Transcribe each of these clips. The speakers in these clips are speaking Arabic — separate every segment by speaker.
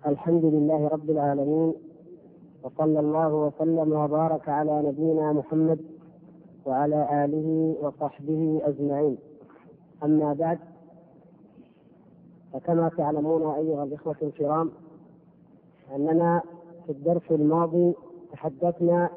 Speaker 1: الحمد لله رب العالمين، وصلى الله وسلم وبارك على نبينا محمد وعلى آله وصحبه أجمعين. أما بعد، فكما تعلمون أيها الإخوة الكرام أننا في الدرس الماضي تحدثنا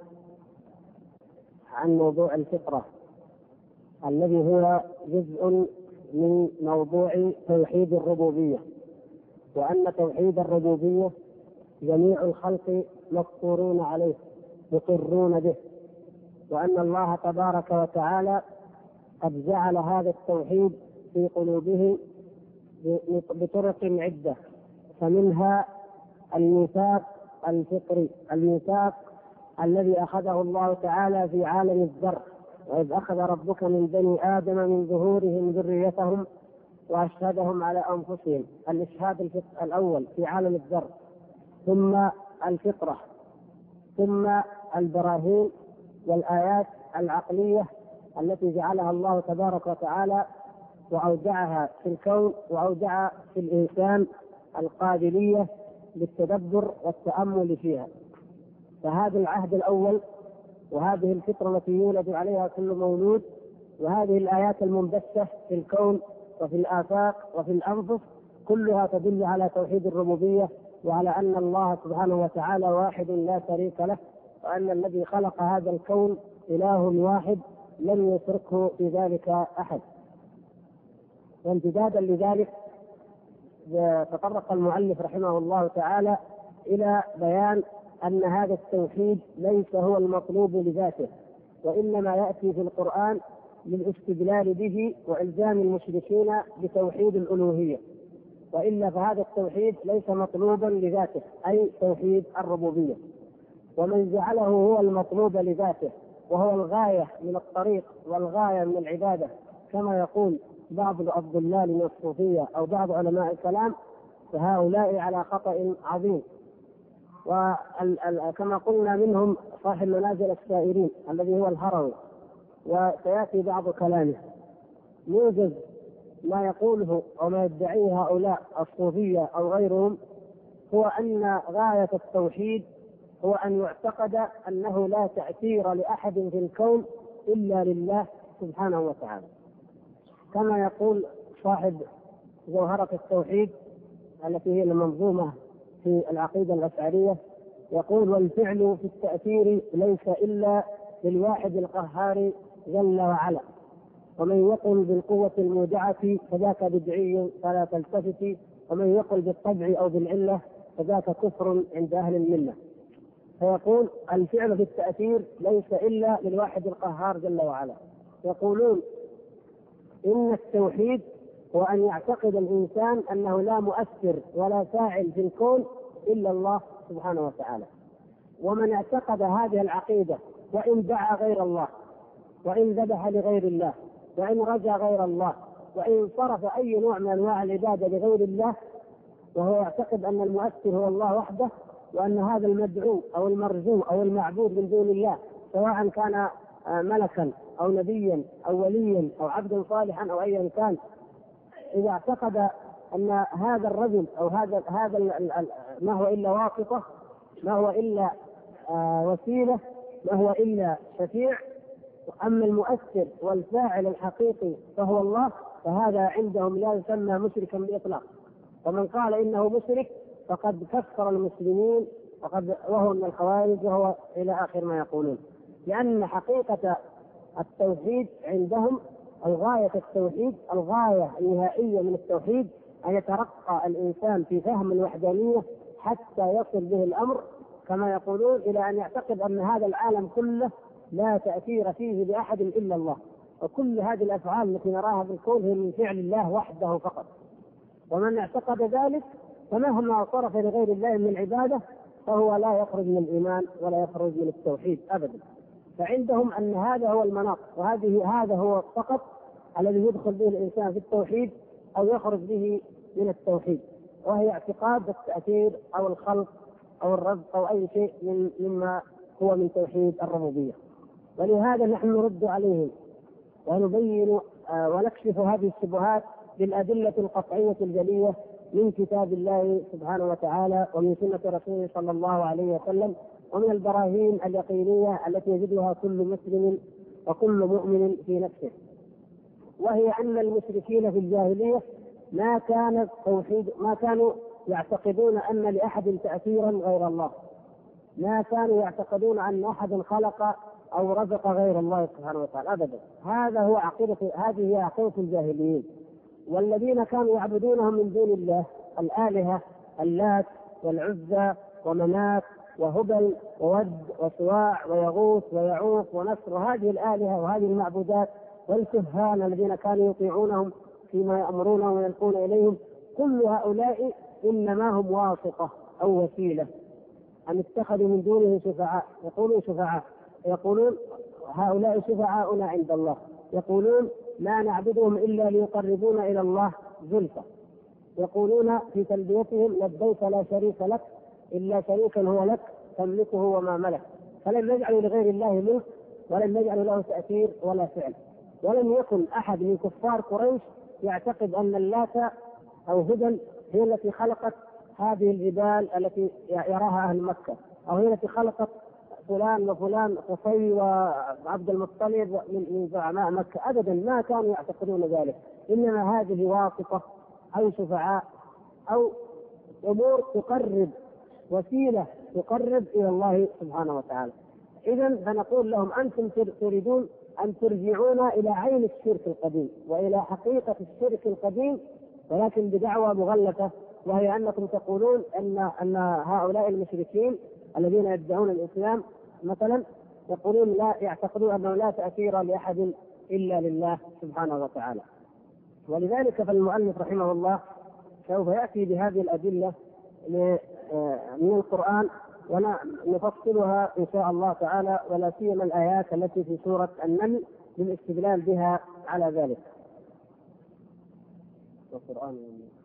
Speaker 1: عن موضوع الفطرة الذي هو جزء من موضوع توحيد الربوبية، وأن توحيد الربوبية جميع الخلق مفطورون عليه مقرون به، وأن الله تبارك وتعالى قد جعل هذا التوحيد في قلوبهم بطرق عدة، فمنها الميثاق الفطري، الميثاق الذي أخذه الله تعالى في عالم الذر، وإذ أخذ ربك من بني آدم من ظهورهم ذريتهم وأشهدهم على أنفسهم، الإشهاد الأول في عالم الذر، ثم الفطرة، ثم البراهين والآيات العقلية التي جعلها الله تبارك وتعالى وأودعها في الكون، وأودع في الإنسان القابلية للتدبر والتأمل فيها. فهذا العهد الأول، وهذه الفطرة التي يولد عليها كل مولود، وهذه الآيات المنبثة في الكون وفي الآفاق وفي الأنفس، كلها تدل على توحيد الربوبية، وعلى أن الله سبحانه وتعالى واحد لا شريك له، وأن الذي خلق هذا الكون إله واحد لم يشركه في ذلك أحد. وامتدادا لذلك تطرق المؤلف رحمه الله تعالى إلى بيان أن هذا التوحيد ليس هو المطلوب لذاته، وإنما يأتي في القرآن للاستدلال به وإلزام المشركين بتوحيد الألوهية، وإلا فهذا التوحيد ليس مطلوبا لذاته، أي توحيد الربوبية. ومن جعله هو المطلوب لذاته وهو الغاية من الطريق والغاية من العبادة، كما يقول بعض الضلال من الصوفية أو بعض علماء الكلام، فهؤلاء على خطأ عظيم. وكما قلنا منهم صاحب منازل السائرين الذي هو الهروي، وسيأتي بعض كلامه. يوجد ما يقوله أو ما يدعيه هؤلاء الصوفية أو غيرهم، هو أن غاية التوحيد هو أن يعتقد أنه لا تأثير لأحد في الكون إلا لله سبحانه وتعالى، كما يقول صاحب جوهرة التوحيد التي هي المنظومة في العقيدة الأشعرية، يقول: والفعل في التأثير ليس إلا للواحد القهار جل وعلا، ومن يقل بالقوة المودعة فذاك بدعي فلا تلتفتي، ومن يقل بالطبع أو بالعلة فذاك كفر عند أهل الملة. فيقول الفعل في التأثير ليس إلا للواحد القهار جل وعلا. يقولون إن التوحيد هو أن يعتقد الإنسان أنه لا مؤثر ولا فاعل في الكون إلا الله سبحانه وتعالى. ومن اعتقد هذه العقيدة وإن دعا غير الله، وإن ذبح لغير الله، وإن رجا غير الله، وإن صرف أي نوع من أنواع العبادة لغير الله، وهو يعتقد أن المؤثر هو الله وحده، وأن هذا المدعو أو المرجو أو المعبود من دون الله سواء كان ملكا أو نبيا أو وليا أو عبدا صالحا أو أيا كان، إذا اعتقد أن هذا الرجل أو هذا ما هو إلا واسطة، ما هو إلا وسيلة، ما هو إلا شفيع، أما المؤثر والفاعل الحقيقي فهو الله، فهذا عندهم لا يسمى مشركا بإطلاق. ومن قال إنه مشرك فقد كفر المسلمين وهو من الخوارج، وهو إلى آخر ما يقولون. لأن حقيقة التوحيد عندهم، الغاية التوحيد، الغاية النهائية من التوحيد أن يترقى الإنسان في فهم الوحدانية حتى يصل به الأمر كما يقولون إلى أن يعتقد أن هذا العالم كله لا تأثير فيه لأحد إلا الله، وكل هذه الأفعال التي نراها في الكون هي من فعل الله وحده فقط. ومن اعتقد ذلك فمهما صرف لغير الله من العبادة فهو لا يخرج من الإيمان ولا يخرج من التوحيد أبدا. فعندهم أن هذا هو المناط، هذا هو فقط الذي يدخل به الإنسان في التوحيد أو يخرج به من التوحيد، وهي اعتقاد التأثير أو الخلق أو الرزق أو أي شيء مما هو من توحيد الربوبية. ولهذا نحن نرد عليهم ونبين ونكشف هذه الشبهات بالأدلة القطعية الجلية من كتاب الله سبحانه وتعالى ومن سنة رسوله صلى الله عليه وسلم، ومن البراهين اليقينية التي يجدها كل مسلم وكل مؤمن في نفسه. وهي أن المشركين في الجاهلية ما كانوا يعتقدون أن لأحد تأثيرا غير الله، ما كانوا يعتقدون أن أحد خلق أو رزق غير الله سبحانه وتعالى أبدا. هذه هي عقيدة الجاهليين. والذين كانوا يعبدونهم من دون الله الآلهة، اللات والعزى ومنات وهبل وود وسواع ويغوث ويعوق ونصر، هذه الآلهة وهذه المعبودات، والكهان الذين كانوا يطيعونهم فيما يأمرونهم ويلقون إليهم، كل هؤلاء إنما هم واسطة أو وسيلة. أن اتخذوا من دونه شفعاء، يقولون هؤلاء شفعاؤنا عند الله، يقولون لا نعبدهم إلا ليقربونا إلى الله زلفى، يقولون في تلبيتهم لبيك لا شريك لك إلا شريكا هو لك تملكه وما ملك، فلم يجعلوا لغير الله ملك ولم يجعلوا له تأثير ولا فعل. ولم يكن أحد من كفار قريش يعتقد أن اللات أو هبل هي التي خلقت هذه الجبال التي يراها أهل مكة، أو هي التي خلقت فلان وفلان قصي وعبد المطلب من زعماء مكة، أبدا ما كانوا يعتقدون ذلك. إنما هذه واسطة أو شفعاء أو أمور تقرب، وسيلة تقرب إلى الله سبحانه وتعالى. إذن فنقول لهم أنتم تريدون أن ترجعونا إلى عين الشرك القديم وإلى حقيقة الشرك القديم، ولكن بدعوى مغلفة، وهي أنكم تقولون أن هؤلاء المشركين الذين يدعون الإسلام مثلا يقولون لا، يعتقدون أنه لا تأثير لأحد إلا لله سبحانه وتعالى. ولذلك فالمؤلف رحمه الله سوف يأتي بهذه الأدلة من القرآن ونفصلها إن شاء الله تعالى، ولا سيما الآيات التي في سورة النمل للاستدلال بها على ذلك. والقرآن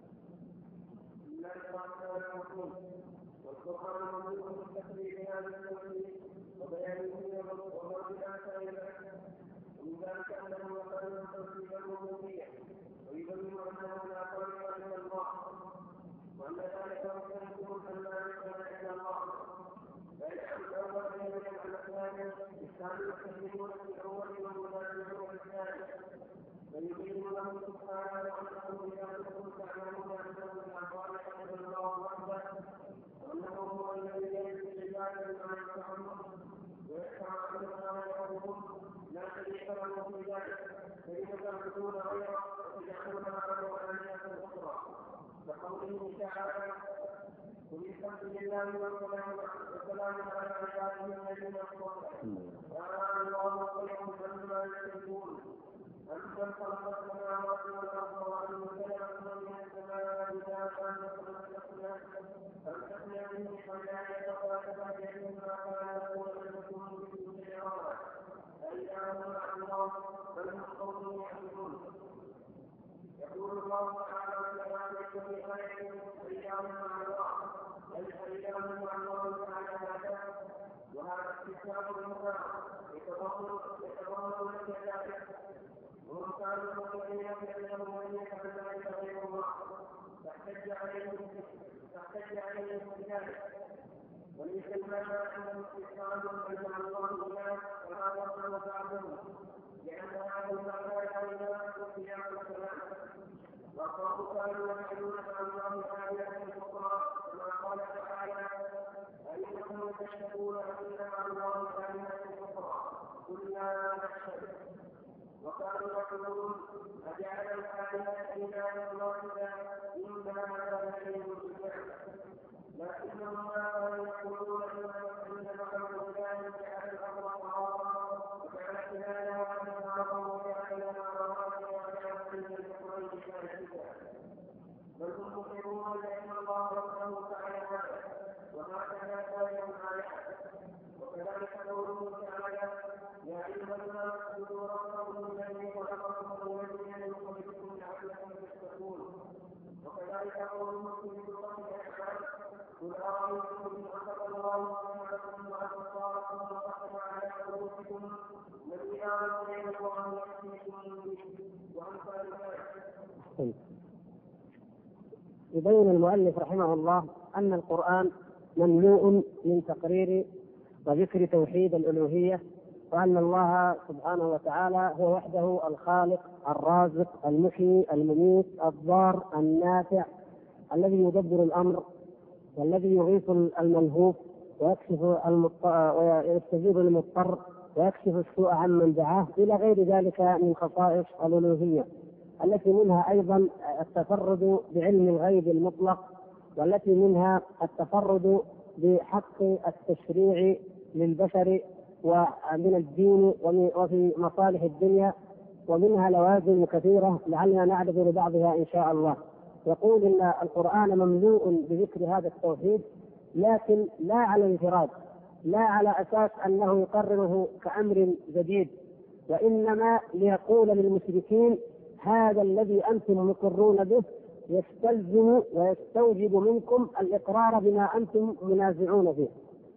Speaker 1: وأن ذلك مختلف أن لا يكون إلا الله، فيجعل الأول يجب على الثاني الثاني يستخدمون في الأول والمنافقون الثاني، فيبين لهم سبحانه أنه إذا كنتم تعلمون أنه الأعضاء يحب الله وحده، وأنه هو الذي يجب العباد بما يفعلون ويدفع عنهم ما يقولون، لا شريك له في ذلك، فإن تعبدون غيره وتجعلون معه آلهة أخرى. وقوله تعالى: وبالحمد لله والسلام على عباده الذين اصطفى الله خير عما يشركون أمن خلق السماوات والأرض وأنزل لكم من السماء رزقا فامسكنا به حتى يتقاطع بهم ما كان يقول لكم به شرارا فإذا مع الله بل هم قوم يعبدون. يقول الله تعالى: كذلك بآية أيام مع الله، بل أيام مع الله تعالى هذا، وهذا استثناء المكان يتضمن كذلك، وهم كانوا مؤمنين بأنهم لم يفعل ذلك غير الله، فاحتج عليهم بذلك. وليس المعنى أنهم استثناء بل مع الله إله وهذا هو بعضهم، لأن هذا المعنى لا يناسب قيام الكلام. وقالوا كانوا يعبدون مع الله آلهة أخرى، كما قال تعالى: أئنكم تشهدون أن مع الله آلهة أخرى قل لا نشهد. وقالوا يقولون: أجعل الآلهة إلها واحدا إن هذا لشيء عجاب. لكنهم ما كانوا يقولون إن معه إله جعل الأرض قرارا وجعل خلالها أنهارا وجعل لها رواسي وجعل فيها البحرين فاجدا، بل هم مقرون بأن الله ربه تعالى وهكذا كان الآيات. وكذلك قوله تعالى: يا أيها الناس اعبدوا ربكم الذي خلقكم والذين من قبلكم لعلكم تتقون. وكذلك قوله في سورة الأنعام: قل أرأيتم إن أخذ الله سمعكم وأبصاركم وختم على قلوبكم من إله غير الله يأتيكم به وأمثال ذلك. يبين المؤلف رحمه الله أن القرآن مملوء من تقرير وذكر توحيد الألوهية، وأن الله سبحانه وتعالى هو وحده الخالق الرازق المحيي المميت الضار النافع، الذي يدبر الأمر والذي يغيث الملهوف ويستجيب المضطر ويكشف السوء عمن دعاه، إلى غير ذلك من خصائص الألوهية، التي منها أيضا التفرد بعلم الغيب المطلق، والتي منها التفرد بحق التشريع للبشر ومن الدين وفي مصالح الدنيا، ومنها لوازم كثيرة لعلنا نعرض لبعضها إن شاء الله. يقول إن القرآن مملوء بذكر هذا التوحيد، لكن لا على الانفراد، لا على أساس أنه يقرره كأمر جديد، وإنما ليقول للمشركين هذا الذي أنتم مقرون به يستلزم ويستوجب منكم الإقرار بما أنتم منازعون فيه.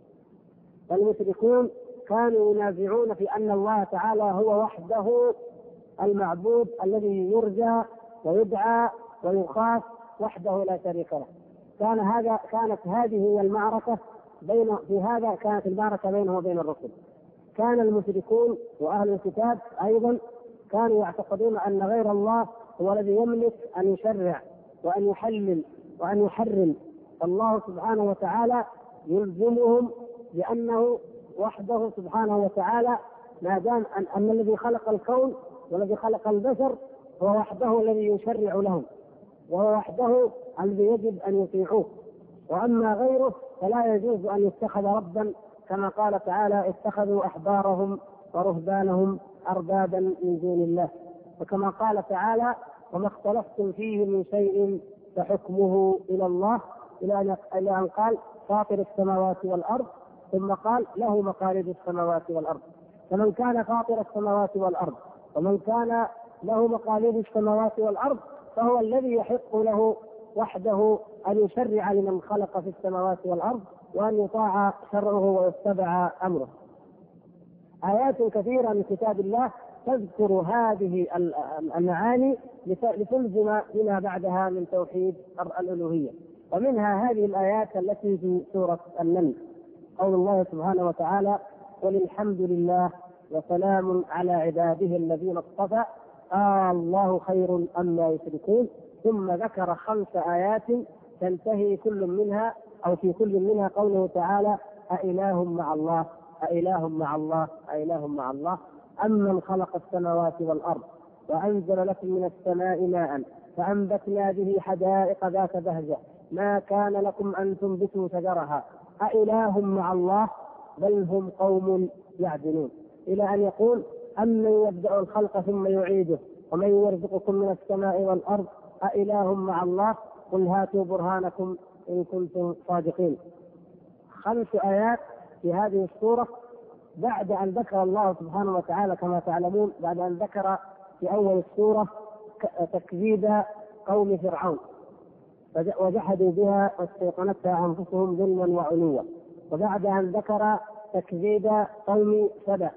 Speaker 1: المشركون كانوا ينازعون في أن الله تعالى هو وحده المعبود الذي يرجى ويدعى ويخاف وحده لا شريك له. كانت هذه هي المعركة كانت المعركة بينه وبين الرسل. كان المشركون وأهل الكتاب أيضا كانوا يعتقدون أن غير الله هو الذي يملك أن يشرع وأن يحلل وأن يحرم. الله سبحانه وتعالى يلزمهم بأنه وحده سبحانه وتعالى، ما دام أن الذي خلق الكون والذي خلق البشر هو وحده الذي يشرع لهم، وهو وحده الذي يجب أن يطيعوه، وأما غيره فلا يجوز أن يتخذ ربا، كما قال تعالى اتخذوا أحبارهم ورهبانهم أربابا من دون الله، وكما قال تعالى وما اختلفتم فيه من شيء فحكمه إلى الله، إلى أن قال فاطر السماوات والأرض، ثم قال له مقاليد السماوات والأرض. فمن كان فاطر السماوات والأرض ومن كان له مقاليد السماوات والأرض فهو الذي يحق له وحده أن يشرع لمن خلق في السماوات والأرض وأن يطاع شرعه ويتبع أمره. آيات كثيرة من كتاب الله تذكر هذه المعاني لتلزم بما بعدها من توحيد الألوهية، ومنها هذه الآيات التي في سورة النمل، قول الله سبحانه وتعالى قل الحمد لله وسلام على عباده الذين اصطفى الله خير أما يشركون، ثم ذكر 5 آيات تنتهي كل منها أو في كل منها قوله تعالى أإله مع الله أإله مع الله أإله مع الله أمن خلق السماوات والأرض وأنزل لكم من السماء ماء فأنبتنا به حدائق ذات بهجة ما كان لكم أن تنبتوا شجرها أإله مع الله بل هم قوم يعدلون، إلى أن يقول أمن يبدأ الخلق ثم يعيده ومن يرزقكم من السماء والأرض أإله مع الله قل هاتوا برهانكم إن كنتم صادقين. 5 آيات في هذه السورة بعد أن ذكر الله سبحانه وتعالى كما تعلمون، بعد أن ذكر في أول السورة تكذيب قوم فرعون وجحدوا بها واستيقنتها أنفسهم ظلما وعلوا، وبعد أن ذكر تكذيب قوم سبأ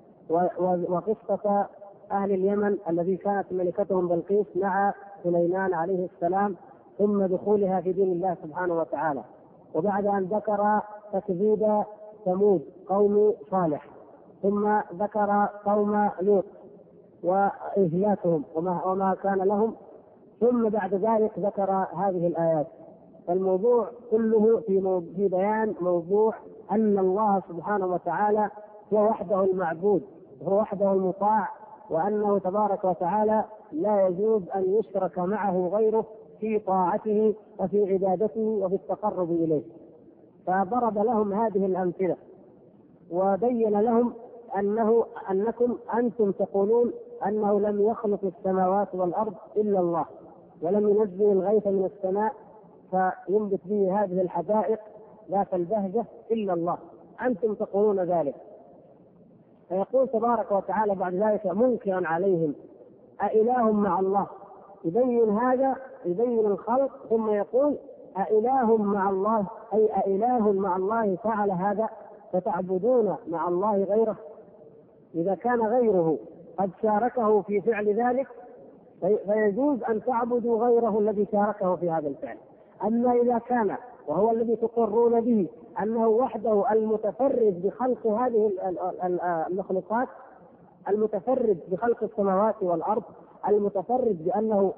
Speaker 1: وقصة أهل اليمن الذي كانت ملكتهم بلقيس مع سليمان عليه السلام، ثم دخولها في دين الله سبحانه وتعالى، وبعد أن ذكر تكذيب ثمود قوم صالح، ثم ذكر قوم لوط وإهلاكهم وما كان لهم، ثم بعد ذلك ذكر هذه الآيات. فالموضوع كله في بيان موضوع أن الله سبحانه وتعالى هو وحده المعبود، هو وحده المطاع، وأنه تبارك وتعالى لا يجوز أن يشرك معه غيره في طاعته وفي عبادته وفي التقرب إليه. فضرب لهم هذه الأمثلة وبين لهم أنكم أنتم تقولون أنه لم يخلق السماوات والأرض إلا الله، ولم ينزل الغيث من السماء فينبت به هذه الحدائق ذات البهجة إلا الله، أنتم تقولون ذلك. فيقول تبارك وتعالى بعد ذلك منكرا عليهم أإله مع الله، يبين هذا، يبين الخلق، ثم يقول أإله مع الله، أي أإله مع الله فعل هذا فتعبدون مع الله غيره. إذا كان غيره قد شاركه في فعل ذلك فيجوز أن تعبدوا غيره الذي شاركه في هذا الفعل. أما إذا كان وهو الذي تقرون به أنه وحده المتفرد بخلق هذه المخلوقات، المتفرد بخلق السماوات والأرض، المتفرد بأنه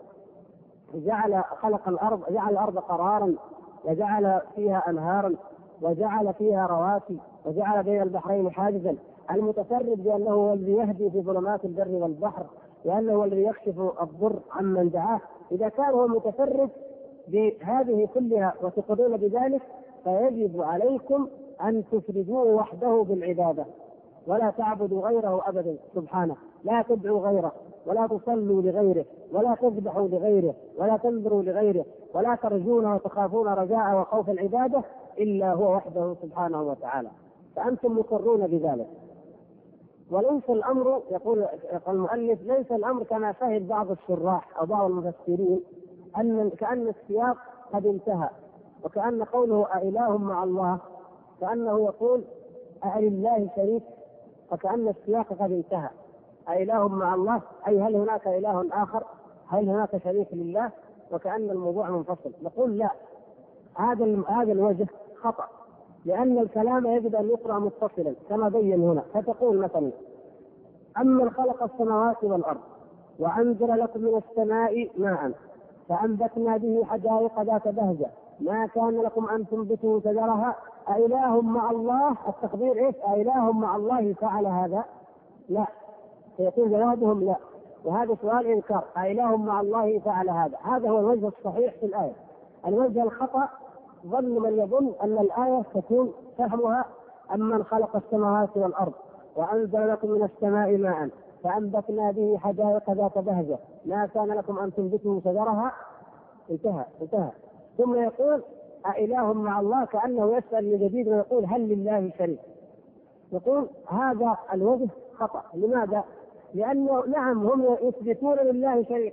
Speaker 1: خلق الأرض، جعل الأرض قرارا وجعل فيها أنهارا وجعل فيها رواسي وجعل بين البحرين حاجزا، المتفرد بأنه هو الذي يهدي في ظلمات البر والبحر، لأنه هو الذي يكشف الضر عمن دعاه. إذا كان هو متفرد بهذه كلها وتقرون بذلك، فيجب عليكم أن تفردوه وحده بالعبادة ولا تعبدوا غيره أبدا سبحانه. لا تدعوا غيره ولا تصلوا لغيره ولا تذبحوا لغيره ولا تنذروا لغيره ولا ترجون وتخافون رجاء وخوف العبادة إلا هو وحده سبحانه وتعالى. فأنتم مقرون بذلك. وليس الأمر، يقول المؤلف، ليس الأمر كما فهم بعض الشراح أو بعض المفسرين كأن السياق قد انتهى، وكأن قوله أإله مع الله كأنه يقول ألله شريك، فكأن السياق قد انتهى. أإله مع الله أي هل هناك إله آخر، هل هناك شريك لله، وكأن الموضوع منفصل. نقول لا، هذا الوجه خطأ، لأن الكلام يجب أن يقرأ متصلا كما بين هنا. فتقول مثلا: أمن خلق السماوات والأرض وأنزل لكم من السماء ماء فأنبتنا به حدائق ذات بهجة ما كان لكم أن تنبتوا شجرها أإله مع الله. التقدير إيش؟ أإله مع الله فعل هذا؟ لا. سيكون جوابهم لا، وهذا سؤال إنكار. أإله مع الله فعل هذا؟ هذا هو الوجه الصحيح في الآية. الوجه الخطأ ظن من يظن أن الآية تكون فهمها أمن خلق السماوات والأرض وأنزل لكم من السماء ماء فأنبتنا به حدائق ذات بهجة ما كان لكم أن تنبتوا شجرها. انتهى. ثم يقول أإله مع الله، كأنه يسأل من جديد ويقول هل لله شريك. يقول هذا الوجه خطأ. لماذا؟ لأنه نعم هم يثبتون لله شريك،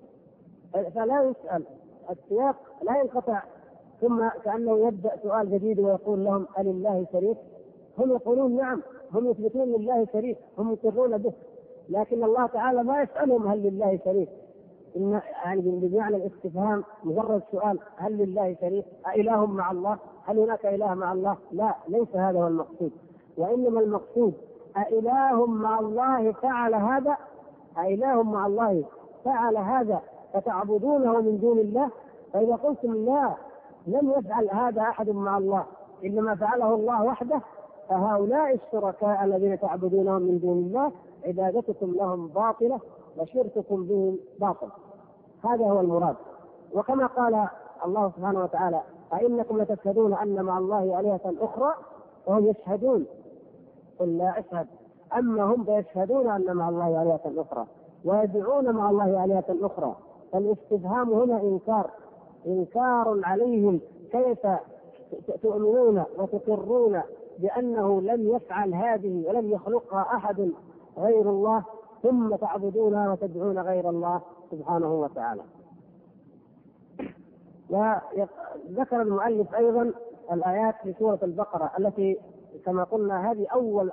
Speaker 1: فلا يسأل، السياق لا ينقطع، ثم كأنه يبدأ سؤال جديد ويقول لهم ألله شريك. هم يقولون نعم، هم يثبتون لله شريك، هم يقرون به، لكن الله تعالى ما يسألهم هل لله شريك. يعني بمعنى الاستفهام مجرد سؤال هل لله شريك، أإله مع الله، هل هناك إله مع الله؟ لا، ليس هذا هو المقصود، وإنما المقصود أإله مع الله فعل هذا، أإله مع الله فعل هذا فتعبدونه من دون الله. فإذا قلتم لا، لم يفعل هذا أحد مع الله إنما فعله الله وحده، فهؤلاء الشركاء الذين تعبدونهم من دون الله عبادتكم لهم باطلة وشرككم بهم باطل. هذا هو المراد. وكما قال الله سبحانه وتعالى أئنكم لتشهدون أن مع الله آلهة أخرى وهم يشهدون، قل لا أشهد، أما هم فيشهدون أن مع الله آلهة أخرى ويدعون مع الله آلهة أخرى. فالاستفهام هنا إنكار عليهم، كيف تؤمنون وتقرون بأنه لم يفعل هذه ولم يخلقها أحد غير الله ثم تعبدونها وتدعون غير الله سبحانه وتعالى. وذكر المؤلف أيضا الآيات في سورة البقرة التي كما قلنا هذه أول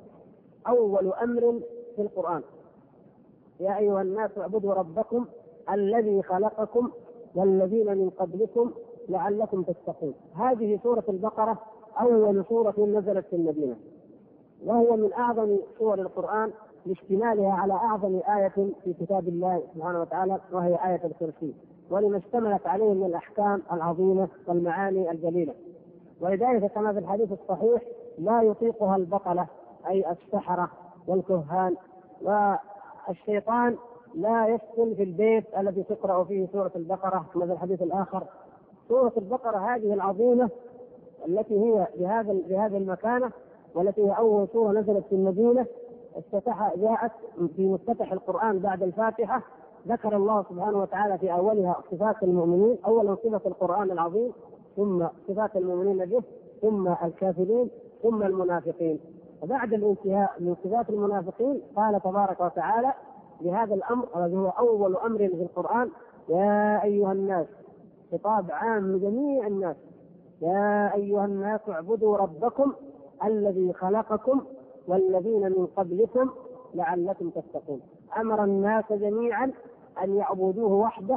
Speaker 1: أمر في القرآن: يا أيها الناس اعبدوا ربكم الذي خلقكم والذين من قبلكم لعلكم تتقون. هذه سورة البقرة أول سورة نزلت في المدينة، وهي من أعظم سور القرآن لاشتمالها على أعظم آية في كتاب الله سبحانه وتعالى، وهي آية الكرسي، ولما اشتملت عليه من الأحكام العظيمة والمعاني الجليلة. ولذلك كما في الحديث الصحيح لا يطيقها البطلة أي السحرة والكهان، والشيطان لا يسكن في البيت الذي تقرأ فيه سورة البقرة كما في الحديث الآخر. سورة البقرة هذه العظيمة التي هي بهذه المكانة، والتي هي أول سورة نزلت في المدينة، جاءت في مفتتح القرآن بعد الفاتحة. ذكر الله سبحانه وتعالى في أولها صفات المؤمنين، أولا صفة القرآن العظيم، ثم صفات المؤمنين به، ثم الكافرين، ثم المنافقين. وبعد الانتهاء من صفات المنافقين قال تبارك وتعالى بهذا الأمر الذي هو أول أمر في القرآن: يا أيها الناس، خطاب عام لجميع الناس، يا أيها الناس اعبدوا ربكم الذي خلقكم والذين من قبلكم لعلكم تتقون. أمر الناس جميعا أن يعبدوه وحده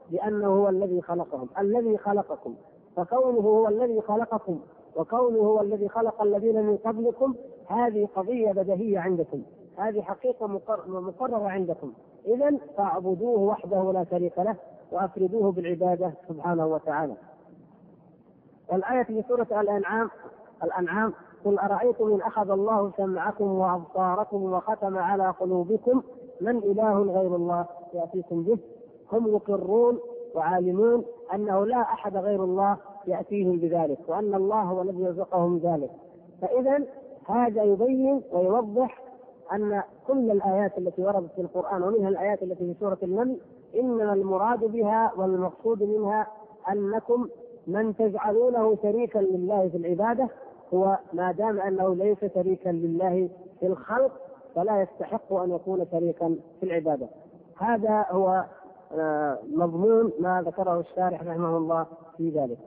Speaker 1: لأنه هو الذي خلقهم، الذي خلقكم، فكونه هو الذي خلقكم وكونه هو الذي خلق الذين من قبلكم هذه قضية بديهية عندكم، هذه حقيقة مقررة عندكم، إذن فاعبدوه وحده لا شريك له وأفردوه بالعبادة سبحانه وتعالى. والآية في سورة الأنعام قل أرأيتم إن أخذ الله سمعكم وأبصاركم وختم على قلوبكم من إله غير الله يأتيكم به. هم يقرون وعالمون أنه لا أحد غير الله يأتيهم بذلك، وأن الله هو الذي يرزقهم ذلك. فإذا هذا يبين ويوضح أن كل الآيات التي وردت في القرآن ومنها الآيات التي في سورة النمل إنما المراد بها والمقصود منها أنكم من تجعلونه شريكا لله في العبادة هو ما دام أنه ليس شريكا لله في الخلق فلا يستحق أن يكون شريكا في العبادة. هذا هو مضمون ما ذكره الشارح رحمه الله في ذلك.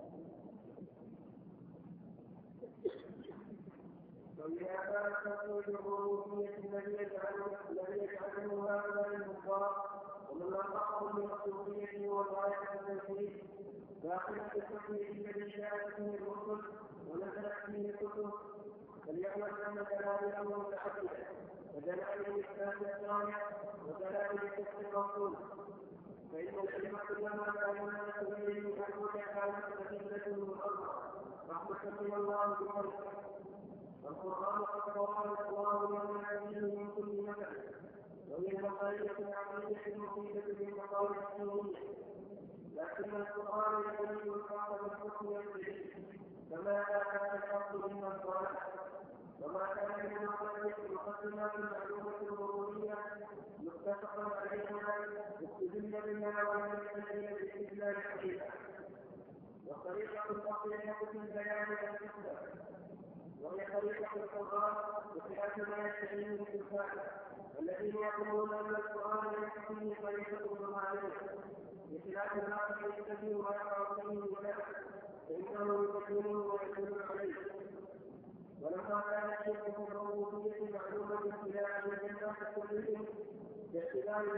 Speaker 2: داخل التوحيد الذي جاءت به الرسل ونزلت به الكتب فليعلم ان دلائله متعدده ودلائل الاسلام الثانيه ودلائل كفر الرسول، فان العلم كلما كان الناس اليه يحبون كانت ادله من الارض رحمه من الله بخلقه. والقران قد قرأ الله لمن يهديه من كل مثل، وهي المقاييس العقليه المفيده بالمقام السنيه. لكن القرآن يبين الحق بالحكم والدليل كما كان الحق من الصالح، وما كان من مقدمات المعلومة الضرورية متفقا عليها استدل بها ولم يستدل باستدلال حقيقة. والطريقة الحقيقة في البيان والحكمة وهي طريقة القرآن بخلاف ما يستدل الإنسان الذين يقولون أن القرآن ليس فيه طريقة معلومة بخلاف الآخر يستدل ما يقع فيه ولا فإنه يبين ويدل عليه. ولما كان الشرك في الربوبية معلوما بخلاف الجنة كلهم باعتبار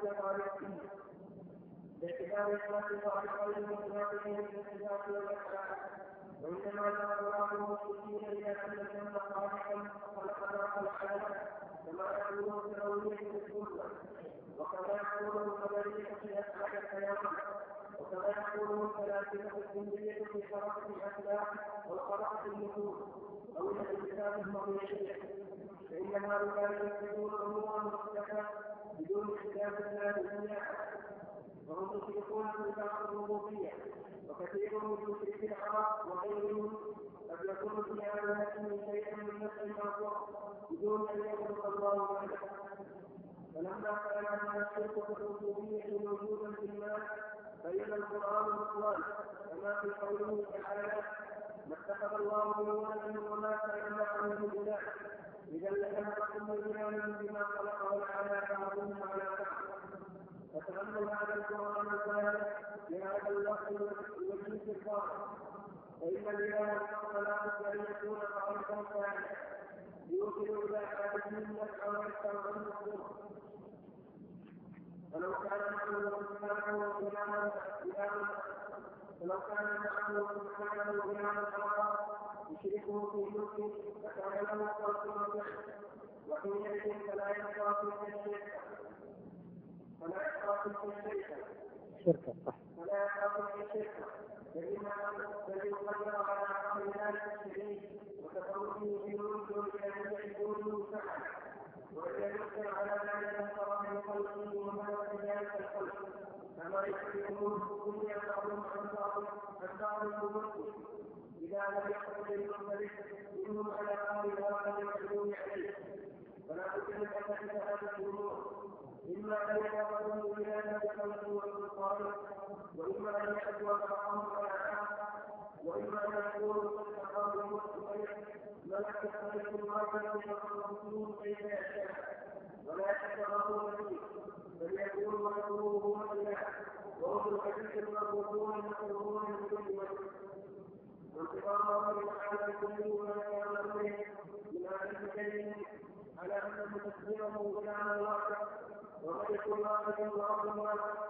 Speaker 2: خالقين وخلاقهم بالصفات والأفعال، وإنما جعل المشركين إلى أن الجنة خالقا خلقنا العالم كما يقولون في الأولية الكفر، وكما يقولون القدرية في أسماء الحيوان، وكما يقولون الفلاسفة الهندية في خلق الأخلاق وخلق النفوس أو الإنسان المريض، فإن هؤلاء يثبتون أمورا مختلفة بدون كتاب الله، وهم مشركون ببعض الربوبية. وكثير من مشرك العرب وغيرهم قد يكون في آلهتهم شيئا من نفس الأمر بدون أن يخلق الله عنه. فلما كان الشرك في الربوبية موجودا في الناس بين القرآن والقرآن كما في قوله تعالى ما اتخذ الله من ولد وما كان معه من إله إذا لكان كل إله بما خلق وجعل بعضهم على بعض. فتأمل هذا القرآن الكامل لهذا اللفظ والجنس الفاضل، فإن الإله الحق لا بد أن يكون خالقا كاملا يوصل إلى حاجته النفع ويدفع عنه الضر. ولو كان معه سبحانه غلاما آخر يشركه في ملكه فكان له خلق وحينئذ فلا يبقى في الشرك الذي قدر على عقل ذلك الشريك وتصرفه في ملكه بأن يعبدونه سبحانه، وإذا يقدر على ذلك الفرح من خلقه وملك ذلك الخلق كما يشركون الدنيا بعضهم عن بعض الملك إذا لم يقدر المختلف منهم على قول الآخر يعبدون عليه. فلا بد من أن هذه الأمور إما أن يتقربوا إلى ذلك والسلطان، وإما أن يأتوا بعضهم على بعض، وإما أن يكونوا قد تقربوا ملك الخلق الواحد يتصرفون كيف يشاء ولا يتقربون فيه، بل يكون مطلوبه إله وهم الحديث المرغوبون المقربون من كل وجه. وانتظار الله تعالى كله ما كان به من هذه الكلمة على أن تسليمه غلام واحد وملك واحد ورب واحد،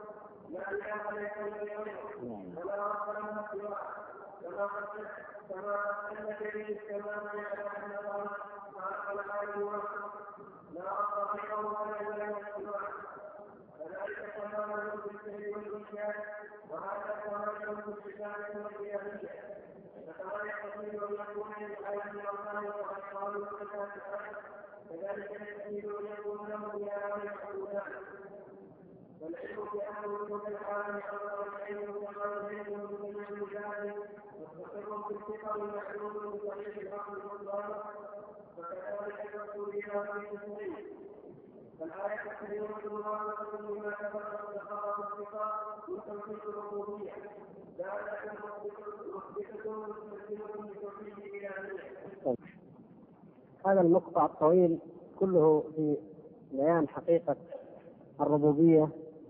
Speaker 2: لا اله الا الله ولا رب له سواه كما قد به السماء ان الله خلق الحال لا رب غيره ولا اله سواه فذلك تمام بالسر والانشاء وهذا تمام بالصفات والقياميه فكما يستطيع ان يكون للحياه الله واطفال الصفات كذلك يستطيع ان يكون له بها يحصلان والعلم بأنه من العالم والعلم كما يلزم من الرجال مستقر في الفطر محلول بطريق العقل والضرر وكذلك يكون بها في التسليم فالآية كثيرة موافقة لما تفرق الصفات وتوحيد الربوبية ذلك مثبتة مستلزمة لتوحيد الإلهية.
Speaker 1: هذا المقطع الطويل كله في بيان حقيقة الربوبية،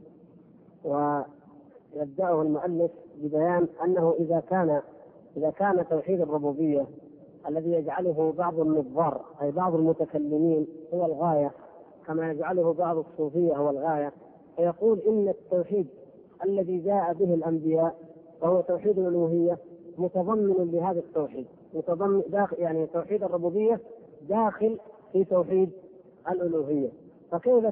Speaker 1: ويبدأه المؤلف ببيان أنه إذا كان توحيد الربوبية الذي يجعله بعض النظار أي بعض المتكلمين هو الغاية كما يجعله بعض الصوفية هو الغاية، فيقول إن التوحيد الذي جاء به الأنبياء وهو توحيد الألوهية متضمن لهذا التوحيد، متضمن داخل يعني توحيد الربوبية داخل في توحيد الألوهية، فكيف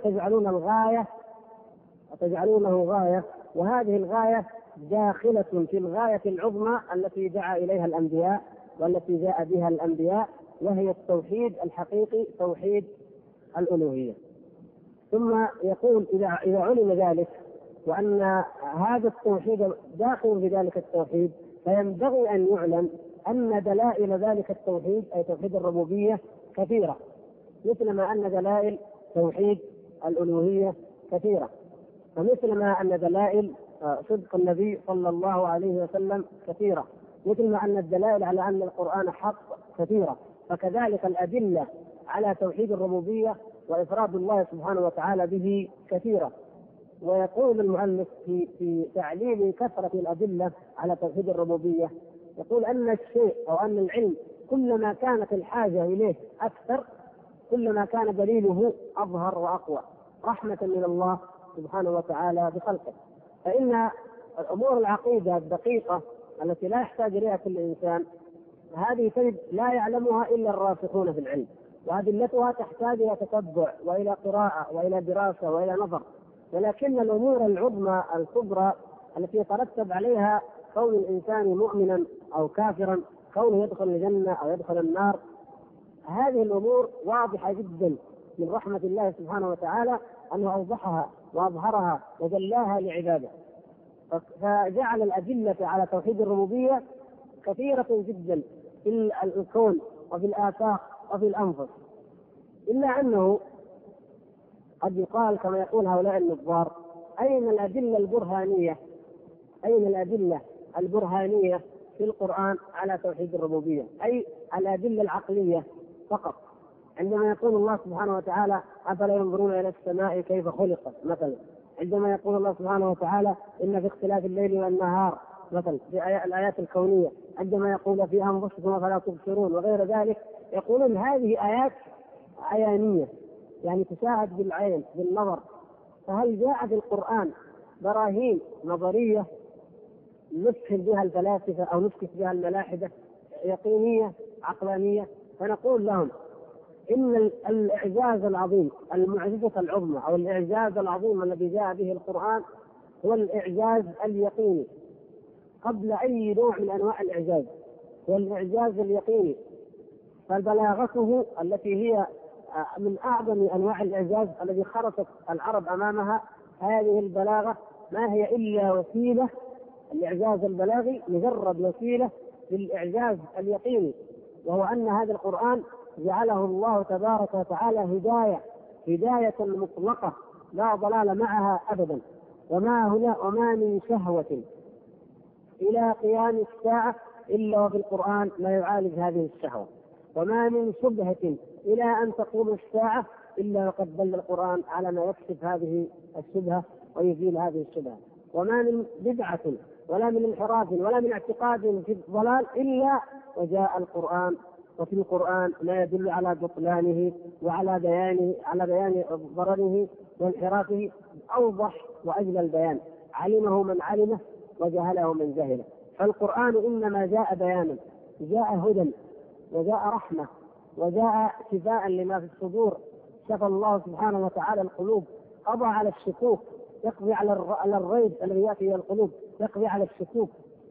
Speaker 1: تجعلونه غاية وهذه الغاية داخلة في الغاية العظمى التي دعا إليها الأنبياء والتي جاء بها الأنبياء وهي التوحيد الحقيقي توحيد الألوهية. ثم يقول إذا علم ذلك وأن هذا التوحيد داخل في ذلك التوحيد فينبغي أن يعلم أن دلائل ذلك التوحيد أي توحيد الربوبية كثيرة، مثلما أن دلائل توحيد الألوهية كثيرة، ومثلما أن دلائل صدق النبي صلى الله عليه وسلم كثيرة، مثلما أن الدلائل على أن القرآن حق كثيرة، فكذلك الأدلة على توحيد الربوبية وإفراد الله سبحانه وتعالى به كثيرة. ويقول المؤلف في تعليل كثرة الأدلة على توحيد الربوبية يقول أن الشيء أو أن العلم كلما كانت الحاجة إليه أكثر كلما كان دليله أظهر وأقوى رحمة من الله سبحانه وتعالى بخلقه. فإن الأمور العقيدة الدقيقة التي لا يحتاج إليها كل إنسان هذه تجد لا يعلمها إلا الراسخون في العلم، وأدلتها تحتاج إلى تتبع وإلى قراءة وإلى دراسة وإلى نظر. ولكن الأمور العظمى الكبرى التي يترتب عليها كون الإنسان مؤمنا أو كافرا، كونه يدخل الجنة أو يدخل النار، هذه الأمور واضحة جدا من رحمة الله سبحانه وتعالى أنه أوضحها وأظهرها وجلاها لعباده، فجعل الأدلة على توحيد الربوبية كثيرة جدا في الكون وفي الآفاق وفي الأنفس. إلا أنه قد يقال كما يقول هؤلاء النظار أين الأدلة البرهانية في القرآن على توحيد الربوبية، أي الأدلة العقلية فقط. عندما يقول الله سبحانه وتعالى أفلا ينظرون إلى السماء كيف خلقت مثلا، عندما يقول الله سبحانه وتعالى إن في اختلاف الليل والنهار مثلا في الآيات الكونية، عندما يقول في أنفسكم فلا تبصرون وغير ذلك، يقولون هذه آيات عيانية يعني تشاهد بالعين بالنظر. فهل جاء في القرآن براهين نظرية نسخر بها الفلاسفة أو نسكت بها الملاحدة يقينية عقلانية؟ فنقول لهم إن الإعجاز العظيم المعجزة العظمى أو الإعجاز العظيم الذي جاء به القرآن هو الإعجاز اليقيني قبل أي نوع من أنواع الإعجاز، هو الإعجاز اليقيني. فبلاغته التي هي من أعظم أنواع الإعجاز الذي خرجت العرب أمامها، هذه البلاغة ما هي إلا وسيلة، الإعجاز البلاغي مجرد وسيلة للإعجاز اليقيني، وهو أن هذا القرآن جعله الله تبارك وتعالى هداية مطلقة لا ضلال معها أبدا، وما من شهوة إلى قيام الساعة إلا وفي القرآن ما يعالج هذه الشهوة، وما من شبهة إلى أن تقوم الساعة إلا وقد دل القرآن على ما يكشف هذه الشبهة ويزيل هذه الشبهة، وما من بدعة ولا من انحراف ولا من اعتقاد في الضلال إلا وجاء القرآن، وفي القرآن ما يدل على بطلانه وعلى بيان ضرره وانحرافه أوضح وأجل البيان. علمه من علمه وجهله من جهله. فالقرآن إنما جاء بيانا، جاء هدى وجاء رحمة وجاء شفاء لما في الصدور، شفى الله سبحانه وتعالى القلوب، قضى على الشكوك، يقضي على الريب الذي يأتي إلى القلوب، يقضي على الشكوك.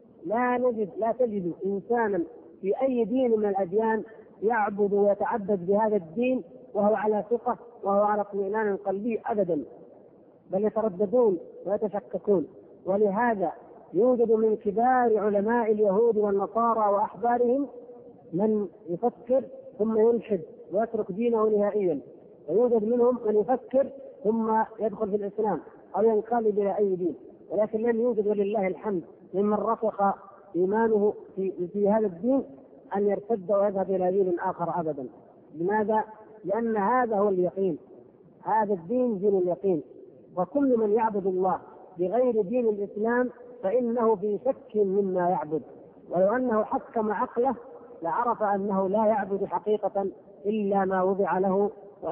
Speaker 1: لا تجد إنسانا في أي دين من الأديان يعبد ويتعبد بهذا الدين وهو على ثقة وهو على اطمئنان قلبي أبدا، بل يترددون ويتشككون. ولهذا يوجد من كبار علماء اليهود والنصارى وأحبارهم من يفكر ثم يلحد ويترك دينه نهائيا، ويوجد منهم من يفكر ثم يدخل في الإسلام أو ينقلب إلى أي دين. ولكن لم يوجد ولله الحمد ممن رسخ إيمانه في هذا الدين أن يرتد ويذهب إلى دين آخر أبدا. لماذا؟ لأن هذا هو اليقين، هذا الدين دين اليقين. وكل من يعبد الله بغير دين الإسلام فإنه في شك مما يعبد، ولو أنه حكم عقله لعرف أنه لا يعبد حقيقة إلا ما وضع له،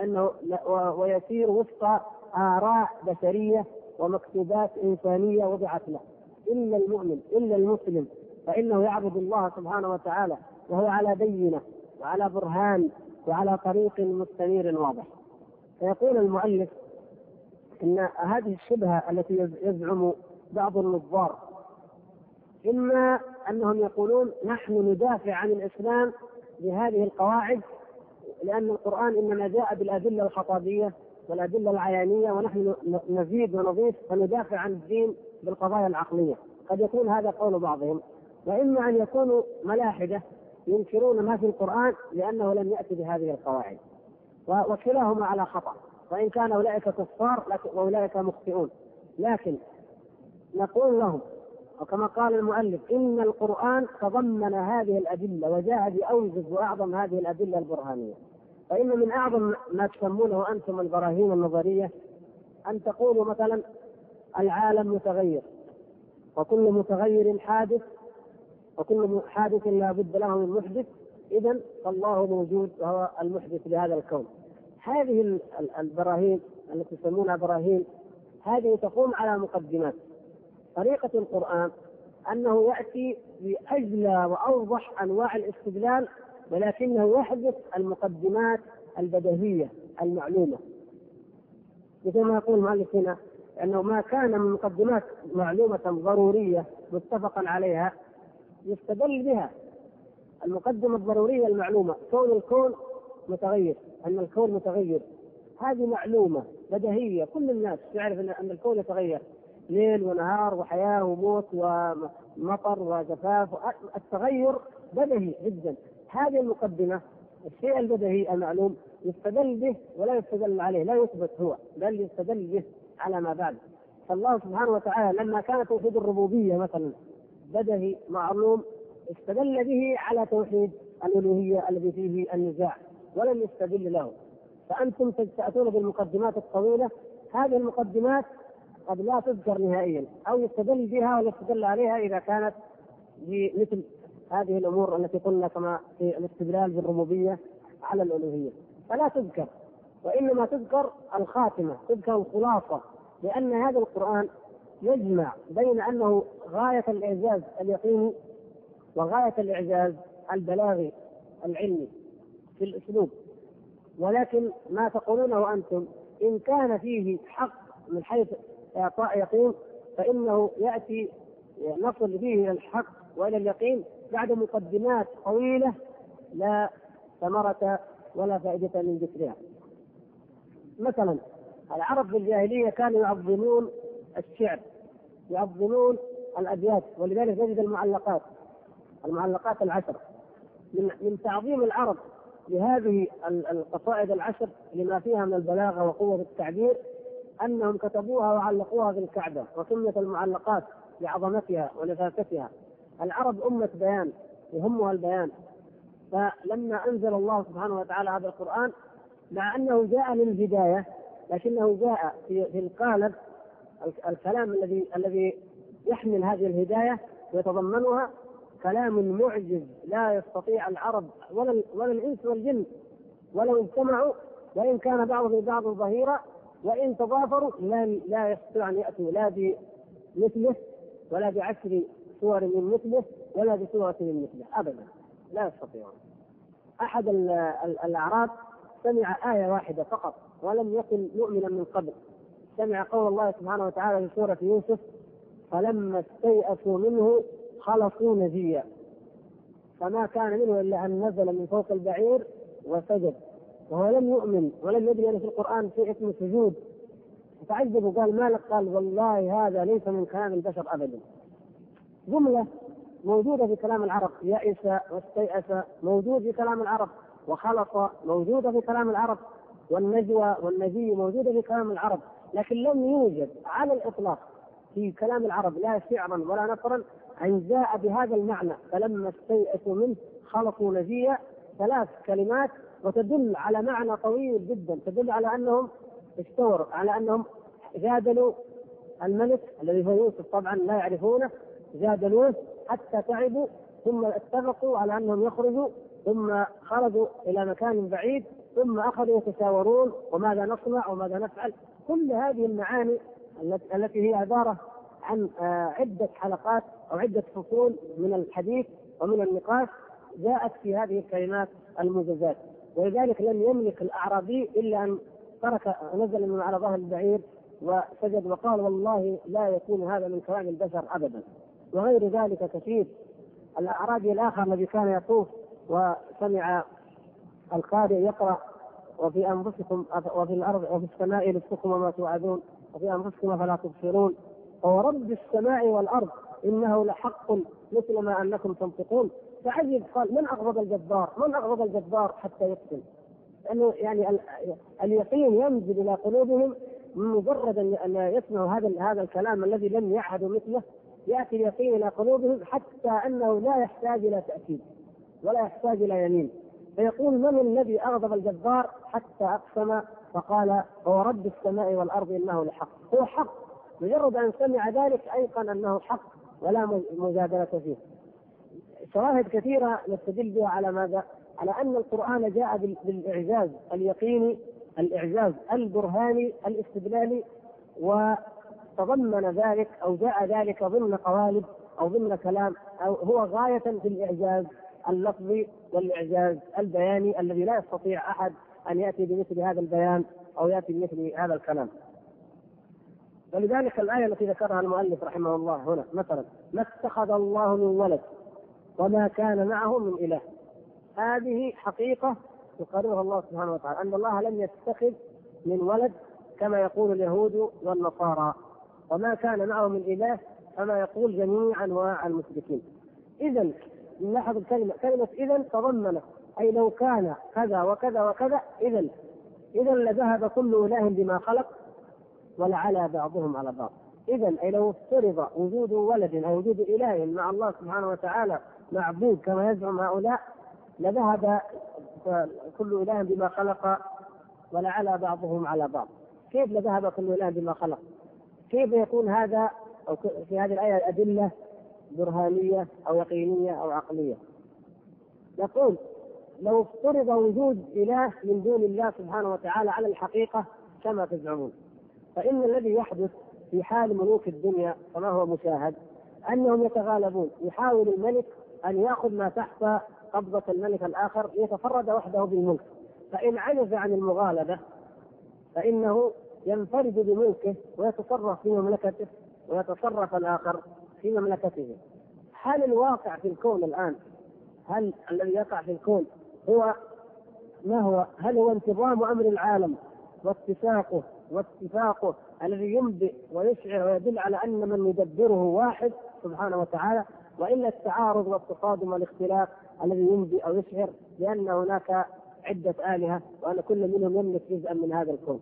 Speaker 1: ويسير وفق آراء بشرية ومكتوبات إنسانية وضعت له. إلا المؤمن إلا المسلم فإنه يعبد الله سبحانه وتعالى وهو على بينة وعلى برهان وعلى طريق مستنير واضح. فيقول المؤلف إن هذه الشبهة التي يزعم بعض النظار إما أنهم يقولون نحن ندافع عن الإسلام بهذه القواعد لأن القرآن إنما جاء بالأدلة الخطابية والأدلة العيانية، ونحن نزيد ونضيف فندافع عن الدين بالقضايا العقلية. قد يكون هذا قول بعضهم. وإما أن يكونوا ملاحدة ينكرون ما في القرآن لأنه لم يأتي بهذه القواعد، وكلاهما على خطأ، وإن كان أولئك كفار وأولئك مخطئون. لكن نقول لهم وكما قال المؤلف إن القرآن تضمن هذه الأدلة وجاء بأوجز وأعظم هذه الأدلة البرهانية. فإن من أعظم ما تسمونه أنتم البراهين النظرية أن تقولوا مثلا العالم متغير وكل متغير حادث وكل حادث لا بد له من محدث، إذن فالله موجود وهو المحدث لهذا الكون. هذه البراهين التي تسمونها براهين هذه تقوم على مقدمات. طريقة القرآن أنه يأتي بأجلى وأوضح أنواع الاستدلال، ولكنه يحدث المقدمات البديهية المعلومة. مثل ما يقول المؤلف هنا أنه ما كان من مقدمات معلومة ضرورية متفقا عليها يستدل بها. المقدمة الضرورية المعلومة كون الكون متغير، أن الكون متغير، هذه معلومة بديهية كل الناس يعرف أن الكون يتغير، ليل ونهار وحياة وموت ومطر وجفاف، التغير بديهي جدا. هذه المقدمة الشيء البديهي المعلوم يستدل به ولا يستدل عليه، لا يثبت هو بل يستدل به على ما بعد. فالله سبحانه وتعالى لما كان توحيد الربوبية مثلا بديهي معلوم استدل به على توحيد الألوهية الذي فيه النزاع ولم يستدل له. فأنتم تأتون بالمقدمات الطويلة، هذه المقدمات قد لا تذكر نهائيا أو يستدل بها ولا يستدل عليها إذا كانت مثل هذه الأمور التي قلنا كما في الاستدلال بالربوبية على الألوهية، فلا تذكر، وإنما تذكر الخاتمة، تذكر الخلاصة، لأن هذا القرآن يجمع بين أنه غاية الإعجاز اليقيني وغاية الإعجاز البلاغي العلمي في الأسلوب. ولكن ما تقولونه أنتم إن كان فيه حق من حيث إعطاء يقين فإنه يأتي نصل فيه إلى الحق وإلى اليقين بعد مقدمات طويلة لا ثمرة ولا فائدة من ذكرها. مثلا العرب في الجاهلية كانوا يعظمون الشعر، يعظمون الأبيات، ولذلك نجد المعلقات العشر. من تعظيم العرب لهذه القصائد العشر لما فيها من البلاغة وقوة التعبير أنهم كتبوها وعلقوها في الكعبة، وسميت المعلقات لعظمتها ونفاستها. العرب أمة بيان يهمها البيان، فلما أنزل الله سبحانه وتعالى هذا القرآن مع أنه جاء للهداية لكنه جاء في القالب الكلام الذي يحمل هذه الهداية ويتضمنها، كلام معجز لا يستطيع العرب ولا الإنس والجن ولو اجتمعوا، وإن كان بعضهم بعض ظهيرا، وإن تضافروا لا يستطيع أن يأتوا لا مثله ولا ب10 سور من مثله ولا بسورة من مثله أبدا، لا يستطيعون. أحد الأعراب سمع آية واحدة فقط ولم يكن مؤمنا من قبل، سمع قول الله سبحانه وتعالى في سورة يوسف: فلما استيئسوا منه خلصوا نجيا، فما كان منه إلا أن نزل من فوق البعير وسجد، وهو لم يؤمن ولم يدري أن في القرآن في اسم سجود. فتعجب وقال: ما لك؟ قال: والله هذا ليس من كلام البشر أبدا. جملة موجودة في كلام العرب، يئس واستيأس موجود في كلام العرب، وخلص موجودة في كلام العرب، والنجوى والنجي موجودة في كلام العرب، لكن لم يوجد على الإطلاق في كلام العرب لا شعرا ولا نثرا أن جاء بهذا المعنى: فلما استيأسوا منه خلصوا نجيا. 3 كلمات وتدل على معنى طويل جدا، تدل على أنهم استوروا، على أنهم جادلوا الملك الذي هو يوسف، طبعا لا يعرفونه، جادلوه حتى تعبوا، ثم اتفقوا على أنهم يخرجوا، ثم خرجوا إلى مكان بعيد، ثم أخذوا يتشاورون وماذا نصنع وماذا نفعل. كل هذه المعاني التي هي عبارة عن عدة حلقات أو عدة فصول من الحديث ومن النقاش جاءت في هذه الكلمات الموجزات. ولذلك لم يملك الأعرابي إلا أن نزل من على ظهر البعير وسجد وقال: والله لا يكون هذا من كلام البشر أبدا. وغير ذلك كثير. الأعرابي الآخر الذي كان يطوف وسمع القارئ يقرأ: وفي أنفسكم وفي الأرض وفي السماء رزقكم وما توعدون وفي أنفسكم فلا تبصرون ورب السماء والأرض إنه لحق مثل ما أنكم تنطقون. فعجب، قال: من أغضب الجبار؟ من أغضب الجبار حتى يقتل؟ لأنه يعني اليقين ينزل إلى قلوبهم من مجرد أن يسمعوا هذا الكلام الذي لم يعهدوا مثله. يأتي اليقين إلى قلوبهم حتى أنه لا يحتاج إلى تأكيد ولا يحتاج إلى يمين، فيقول: من الذي أغضب الجبار حتى أقسم فقال: هو رب السماء والأرض إنه لحق. هو حق، مجرد أن سمع ذلك أيقن أنه حق ولا مجادلة فيه. شواهد كثيرة نستدل بها على ماذا؟ على أن القرآن جاء بالإعجاز اليقيني، الإعجاز البرهاني الاستدلالي، وتضمن ذلك أو جاء ذلك ضمن قوالب أو ضمن كلام، أو هو غاية في الإعجاز اللفظي والإعجاز البياني الذي لا يستطيع أحد أن يأتي بمثل هذا البيان أو يأتي بمثل هذا الكلام. ولذلك الآية التي ذكرها المؤلف رحمه الله هنا مثلا: ما اتخذ الله من ولد وما كان معه من إله. هذه حقيقة يقررها الله سبحانه وتعالى، أن الله لم يتخذ من ولد كما يقول اليهود والنصارى، وما كان معه من إله كما يقول جميع أنواع المشركين. إذا نلاحظ كلمة إذا تضمنت أي لو كان كذا وكذا وكذا إذا لذهب كل إله بما خلق ولعلى بعضهم على بعض. إذا أي لو افترض وجود ولد أو وجود إله مع الله سبحانه وتعالى معبود كما يزعم هؤلاء لذهب كل إله بما خلق ولعلى بعضهم على بعض. كيف لذهب كل إله بما خلق؟ كيف يكون هذا؟ أو في هذه الآية أدلة برهانية أو يقينية أو عقلية. يقول: لو افترض وجود إله من دون الله سبحانه وتعالى على الحقيقة كما تزعمون، فإن الذي يحدث في حال ملوك الدنيا كما هو مشاهد أنهم يتغالبون، يحاول الملك أن يأخذ ما تحت قبضة الملك الآخر يتفرد وحده بالملك، فإن عجز عن المغالبة فإنه ينفرد بملكه ويتصرف في مملكته ويتصرف الآخر في مملكته. هل الواقع في الكون الآن، هل الذي يقع في الكون هو ما هو؟ هل هو انتظام أمر العالم واتفاقه الذي ينبئ ويشعر ويدل على أن من يدبره واحد سبحانه وتعالى، وإلا التعارض والتصادم والاختلاف الذي ينبئ أو يشعر بأن هناك عدة آلهة وأن كل منهم يملك جزءا من هذا الكون؟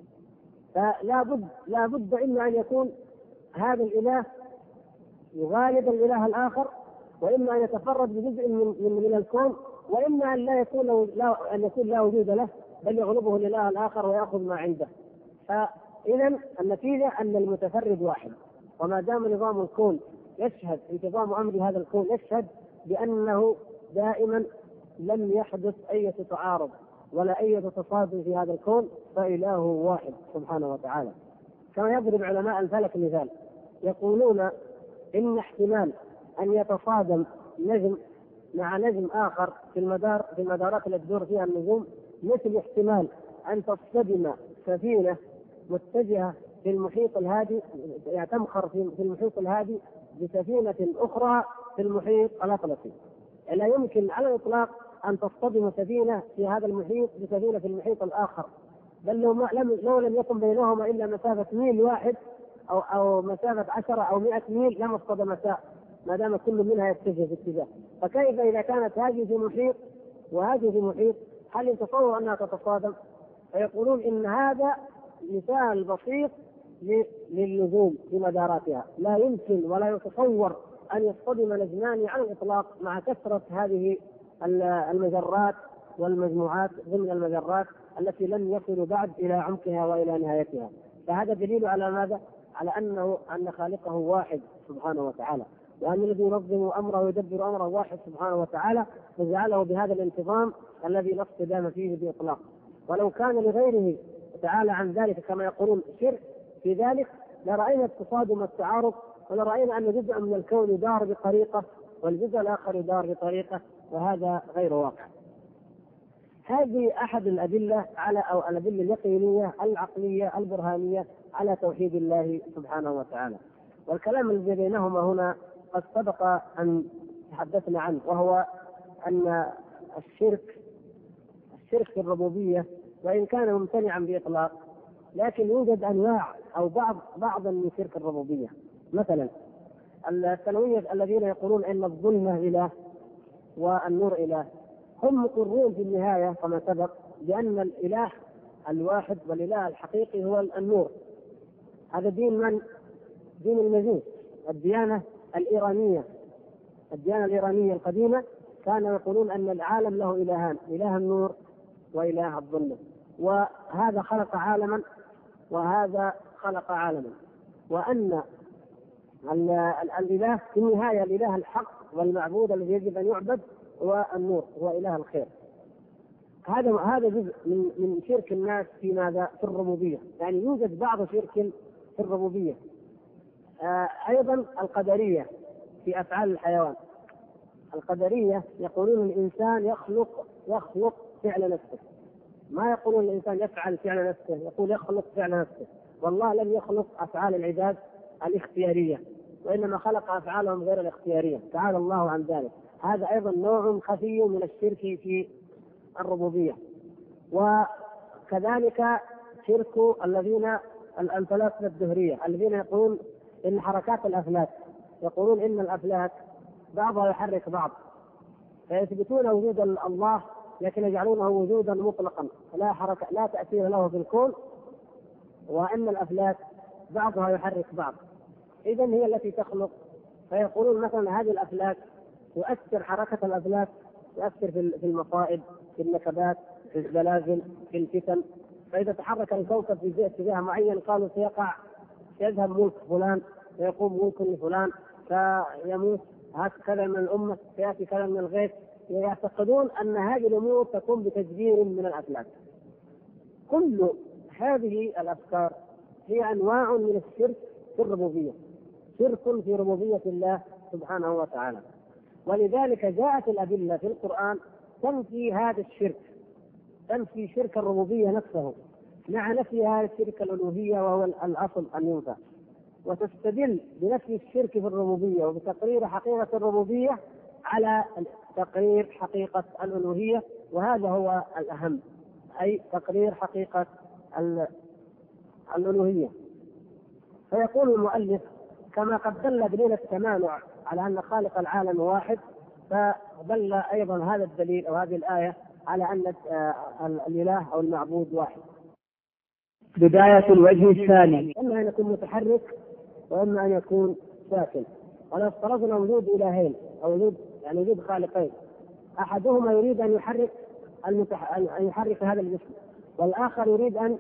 Speaker 1: فلا بد إما أن يكون هذا الإله يغالب الإله الآخر، وإما أن يتفرد بجزء من الكون، وإما أن يكون لا وجود له بل يغلبه الإله الآخر ويأخذ ما عنده. فإذا النتيجة أن المتفرد واحد، وما دام نظام الكون يشهد انتظام أمر هذا الكون يشهد بأنه دائما لم يحدث أي تعارض ولا أي تصادم في هذا الكون، فإله واحد سبحانه وتعالى. كما يضرب علماء الفلك مثال، يقولون إن احتمال أن يتصادم نجم مع نجم آخر في المدارات التي تدور فيها النجوم، مثل احتمال أن تصطدم سفينة متجهة في المحيط الهادي، يعني تمخر في المحيط الهادي بسفينة أخرى في المحيط الأطلسي. لا يمكن على الإطلاق أن تصطدم سفينة في هذا المحيط بسفينة في المحيط الآخر، بل لو لم يكن بينهما إلا مسافة ميل واحد أو مسافة 10 أو 100 ميل لما اصطدمتا، ما دام كل منها يتجه في اتجاه. فكيف إذا كانت هذه في محيط وهذه في محيط؟ هل يتصور أنها تتصادم؟ فيقولون إن هذا مثال بسيط للنجوم في مداراتها، لا يمكن ولا يتصور أن يصطدم نجمان على الإطلاق مع كثرة هذه المجرات والمجموعات ضمن المجرات التي لم يصلوا بعد إلى عمقها وإلى نهايتها. فهذا دليل على ماذا؟ على أن خالقه واحد سبحانه وتعالى، وأن الذي ينظم أمره ويدبر أمره واحد سبحانه وتعالى، فجعله بهذا الانتظام الذي لا اصطدام فيه بإطلاق. ولو كان لغيره تعالى عن ذلك كما يقولون شرك في ذلك لرأينا التصادم والتعارض، ولرأينا أن جزءا من الكون يدار بطريقة والجزء الآخر يدار بطريقة، وهذا غير واقع. هذه أحد الأدلة أو الأدلة اليقينية العقلية البرهانية على توحيد الله سبحانه وتعالى. والكلام الذي بينهما هنا قد سبق أن تحدثنا عنه، وهو أن الشرك في الربوبية وإن كان ممتنعا بإطلاق، لكن يوجد أنواع أو بعضا من شرك الربوبية. مثلا الثانوية الذين يقولون أن الظلمة إله والنور إله، هم مقرون في النهاية كما سبق بأن الإله الواحد والإله الحقيقي هو النور. هذا دين من؟ دين المجوس، الديانة الإيرانية القديمة كانوا يقولون أن العالم له إلهان، إله النور وإله الظلمة، وهذا خلق عالما وهذا خلق عالما، وأن الإله في النهاية الإله الحق والمعبود الذي يجب أن يعبد هو النور، هو إله الخير. هذا جزء من شرك الناس في ماذا؟ في الربوبية. يعني يوجد بعض شرك في الربوبية. أيضا القدرية في أفعال الحيوان. القدرية يقولون الإنسان يخلق فعل نفسه، ما يقولون الإنسان يفعل فعل نفسه، يقول يخلق فعل نفسه. والله لم يخلق أفعال العباد الاختيارية، وإنما خلق أفعالهم غير الاختيارية، تعالى الله عن ذلك. هذا أيضا نوع خفي من الشرك في الربوبية. وكذلك شرك الذين الفلاسفة الدهرية الذين يقولون إن حركات الأفلاك، يقولون إن الأفلاك بعضها يحرك بعض، فيثبتون وجود الله لكن يجعلونه وجودا مطلقا لا حركة لا تأثير له في الكون، وأن الأفلاك بعضها يحرك بعض، إذن هي التي تخلق. فيقولون مثلا هذه الأفلاك تؤثر، حركة الأفلاك تؤثر في المصائب، في النكبات، في الزلازل، في الفتن. فإذا تحرك الكوكب في اتجاه معين قالوا سيذهب ملك فلان ويقوم ملك لفلان فيموت كذا من الأمة، سيأتي كذا من الغيث. يعتقدون أن هذه الأمور تكون بتدبير من الأفلاك. كل هذه الأفكار هي أنواع من الشرك في الربوبية، شرك في ربوبية الله سبحانه وتعالى. ولذلك جاءت الأدلة في القرآن تنفي هذا الشرك، تنفي شرك الربوبية نفسه مع نفي هذا الشرك الألوهية وهو الأصل أن ينفى، وتستدل بنفي الشرك في الربوبية وبتقرير حقيقة الربوبية على تقرير حقيقة الألوهية، وهذا هو الأهم، أي تقرير حقيقة الألوهية. فيقول المؤلف كما قد دل دليل التمانع على أن خالق العالم واحد، فدل أيضا هذا الدليل أو هذه الآية على أن الإله أو المعبود واحد.
Speaker 3: بداية الوجه الثاني،
Speaker 1: إما أن يكون متحرك وإما أن يكون ساكن. ولو افترضنا وجود إلهين أو وجود خالقين، أحدهما يريد أن يحرك هذا الجسم والآخر يريد أن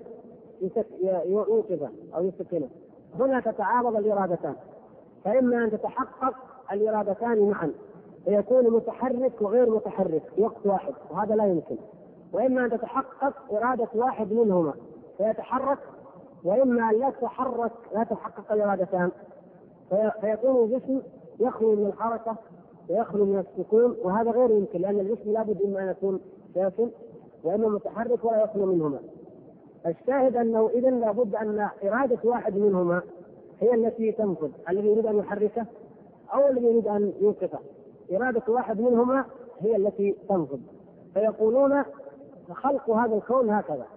Speaker 1: يوقظه أو يسكنه، هنا تتعارض الإرادتان، فإما أن تتحقق الإرادتان معا فيكون متحرك وغير متحرك في وقت واحد، وهذا لا يمكن، وإما أن تتحقق إرادة واحد منهما فيتحرك، وإما أن لا تتحقق الإرادتان فيكون الجسم يخلو من الحركة ويخلو من السكون، وهذا غير يمكن، لأن الجسم لابد إما أن يكون ساكن وإما متحرك ولا يخلو منهما. الشاهد أنه إذن لابد أن إرادة واحد منهما هي التي تنفذ، الذي يريد أن يحركه أو الذي يريد أن يوقفه، إرادة واحد منهما هي التي تنفذ. فيقولون خلق هذا الكون هكذا.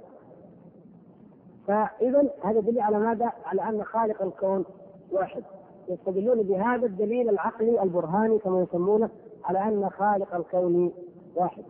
Speaker 1: فإذا هذا دليل على ماذا؟ على أن خالق الكون واحد. يستدلون بهذا الدليل العقلي البرهاني كما يسمونه على أن خالق الكون واحد.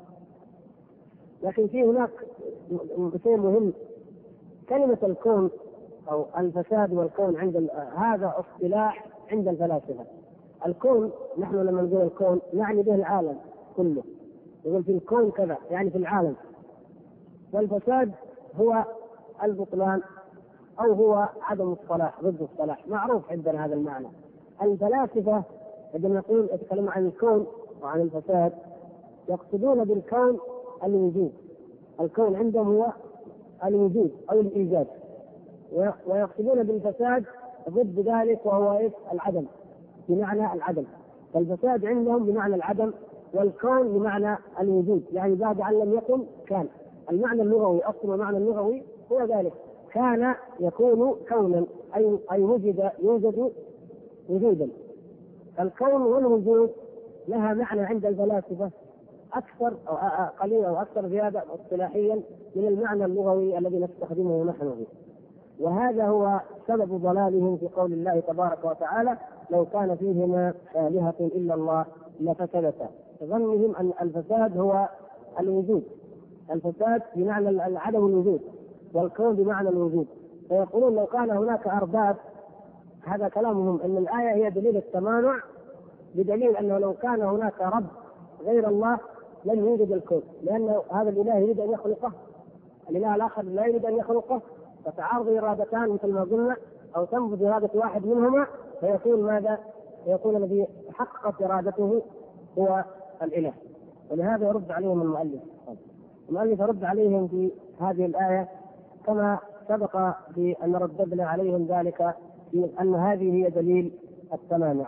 Speaker 1: لكن في هناك شيء مهم، كلمة الكون أو الفساد والكون عند هذا اصطلاح عند الفلاسفة. الكون نحن لما نقول الكون يعني به العالم كله، يقول في الكون كذا يعني في العالم. والفساد هو البطلان أو هو عدم الصلاح، ضد الصلاح، معروف عندنا هذا المعنى. الفلاسفة عندما يتكلمون عن الكون وعن الفساد يقصدون بالكون الوجود. الكون عندهم هو الوجود أو الإيجاد، ويقصدون بالفساد ضد ذلك وهو العدم، بمعنى العدم. فالفساد عندهم بمعنى العدم، والكون بمعنى الوجود، يعني بعد أن لم يكن كان. المعنى اللغوي، أصل المعنى اللغوي هو ذلك، كان يكون كونا، أي وجد يوجد وجودا. الكون والوجود لها معنى عند الفلاسفة أكثر أو قليلا أو أكثر زيادة اصطلاحيا من المعنى اللغوي الذي نستخدمه نحن به. وهذا هو سبب ضلالهم في قول الله تبارك وتعالى: لو كان فيهما آلهة إلا الله لفسدتا. ظنهم أن الفساد هو الوجود، الفساد بمعنى عدم الوجود، والكون بمعنى الوجود. فيقولون لو كان هناك أرباب، هذا كلامهم أن الآية هي دليل التمانع، بدليل أنه لو كان هناك رب غير الله لن يوجد الكون، لأن هذا الإله يريد أن يخلقه، الإله الآخر لا يريد أن يخلقه، فتعارض إرادتان مثل ما قلنا، أو تنفذ إرادة واحد منهما، فيكون ماذا؟ يكون الذي حققت إرادته هو الإله. ولهذا يرد عليهم المؤلف يرد عليهم في هذه الآية كما سبق في أن رددنا عليهم ذلك في أن هذه هي دليل التمانع.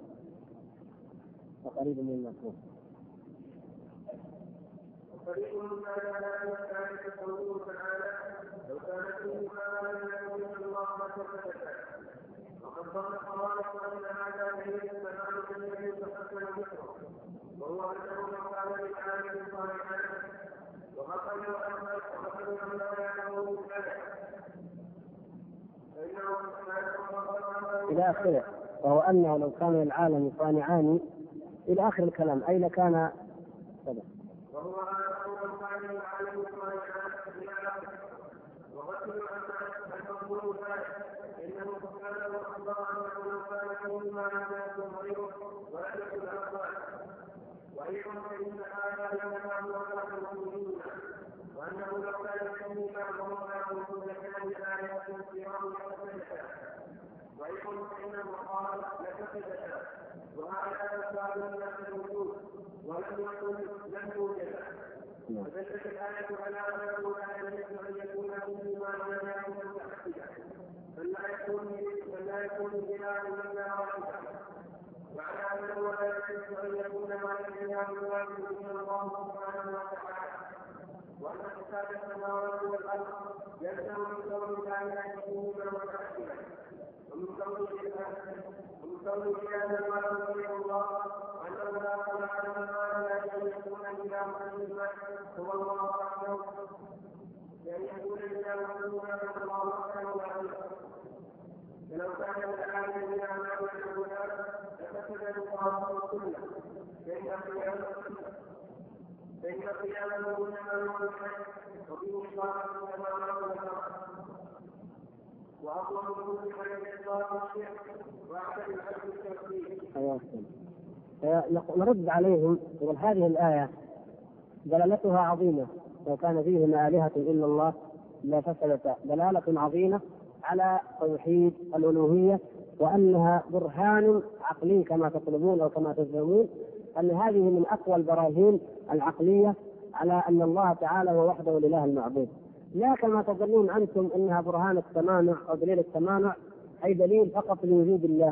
Speaker 1: وقريب من المفهوم.
Speaker 2: وقريب مما لا ذلك قوله تعالى: لو كان فيهما آلهة إلا الله لفسدتا. وقد ظن الخوارج أن هذا دليل التمانع الذي تقدم ذكره، وهو أنه لو كان للآلهة صالحا وقتلوا أن لا يعلموا ذلك
Speaker 1: إلى آخره، وهو أنه لو كان العالم صانعان إلى آخر الكلام، أي لكان كذا.
Speaker 2: وهو أنه لو كان العالم صانعان إلى آخره وقتلوا أن يقولوا ذلك، إنه سبحانه أخبر أنه لو كان فيهما آلهة غيره ولم يكن أخبار. وأيضا فإن هذا لما هو آخر المؤمنين، وأنه لو كان فيهما غيره لكان آلهة كرام لفسدتا. وأيضا فإن المقال لفسدتا، وهذا فساد من الوجود ولم يوجد. فدلت الآية على أنه لا يجوز أن يكون فيهما آلهة متعددة، بل لا يكون إله إلا واحدا. وعلى أنه لا يجوز أن يكون مع الإله الواحد إلا الله سبحانه وتعالى، وأن فساد السماوات والأرض يلزم من كون الآلهة فيهما متعددة، ومن كون إله الواحد غير الله، أنه لا خلق لنا أن يكون إله إلا هو الله وحده، لأن يكون إله إلا الله وحده. فلو كان الآلهة إله وحده لفسد القرآن كله، فإن قيامه إنما هو الحق، وفيه إطلاق السماوات والأرض، وأفضل كل شيء إطلاق الشرك، وأحسن الحق التوحيد.
Speaker 1: نرد عليهم يقول هذه الآية دلالتها عظيمة، لو كان فيهما آلهة إلا الله لفسدتا، دلالة عظيمة على توحيد الألوهية، وأنها برهان عقلي كما تطلبون أو كما تزعمون، أن هذه من أقوى البراهين العقلية على أن الله تعالى هو وحده الإله المعبود، لا كما تظنون أنتم أنها برهان التمانع أو دليل التمانع، أي دليل فقط لوجود الله.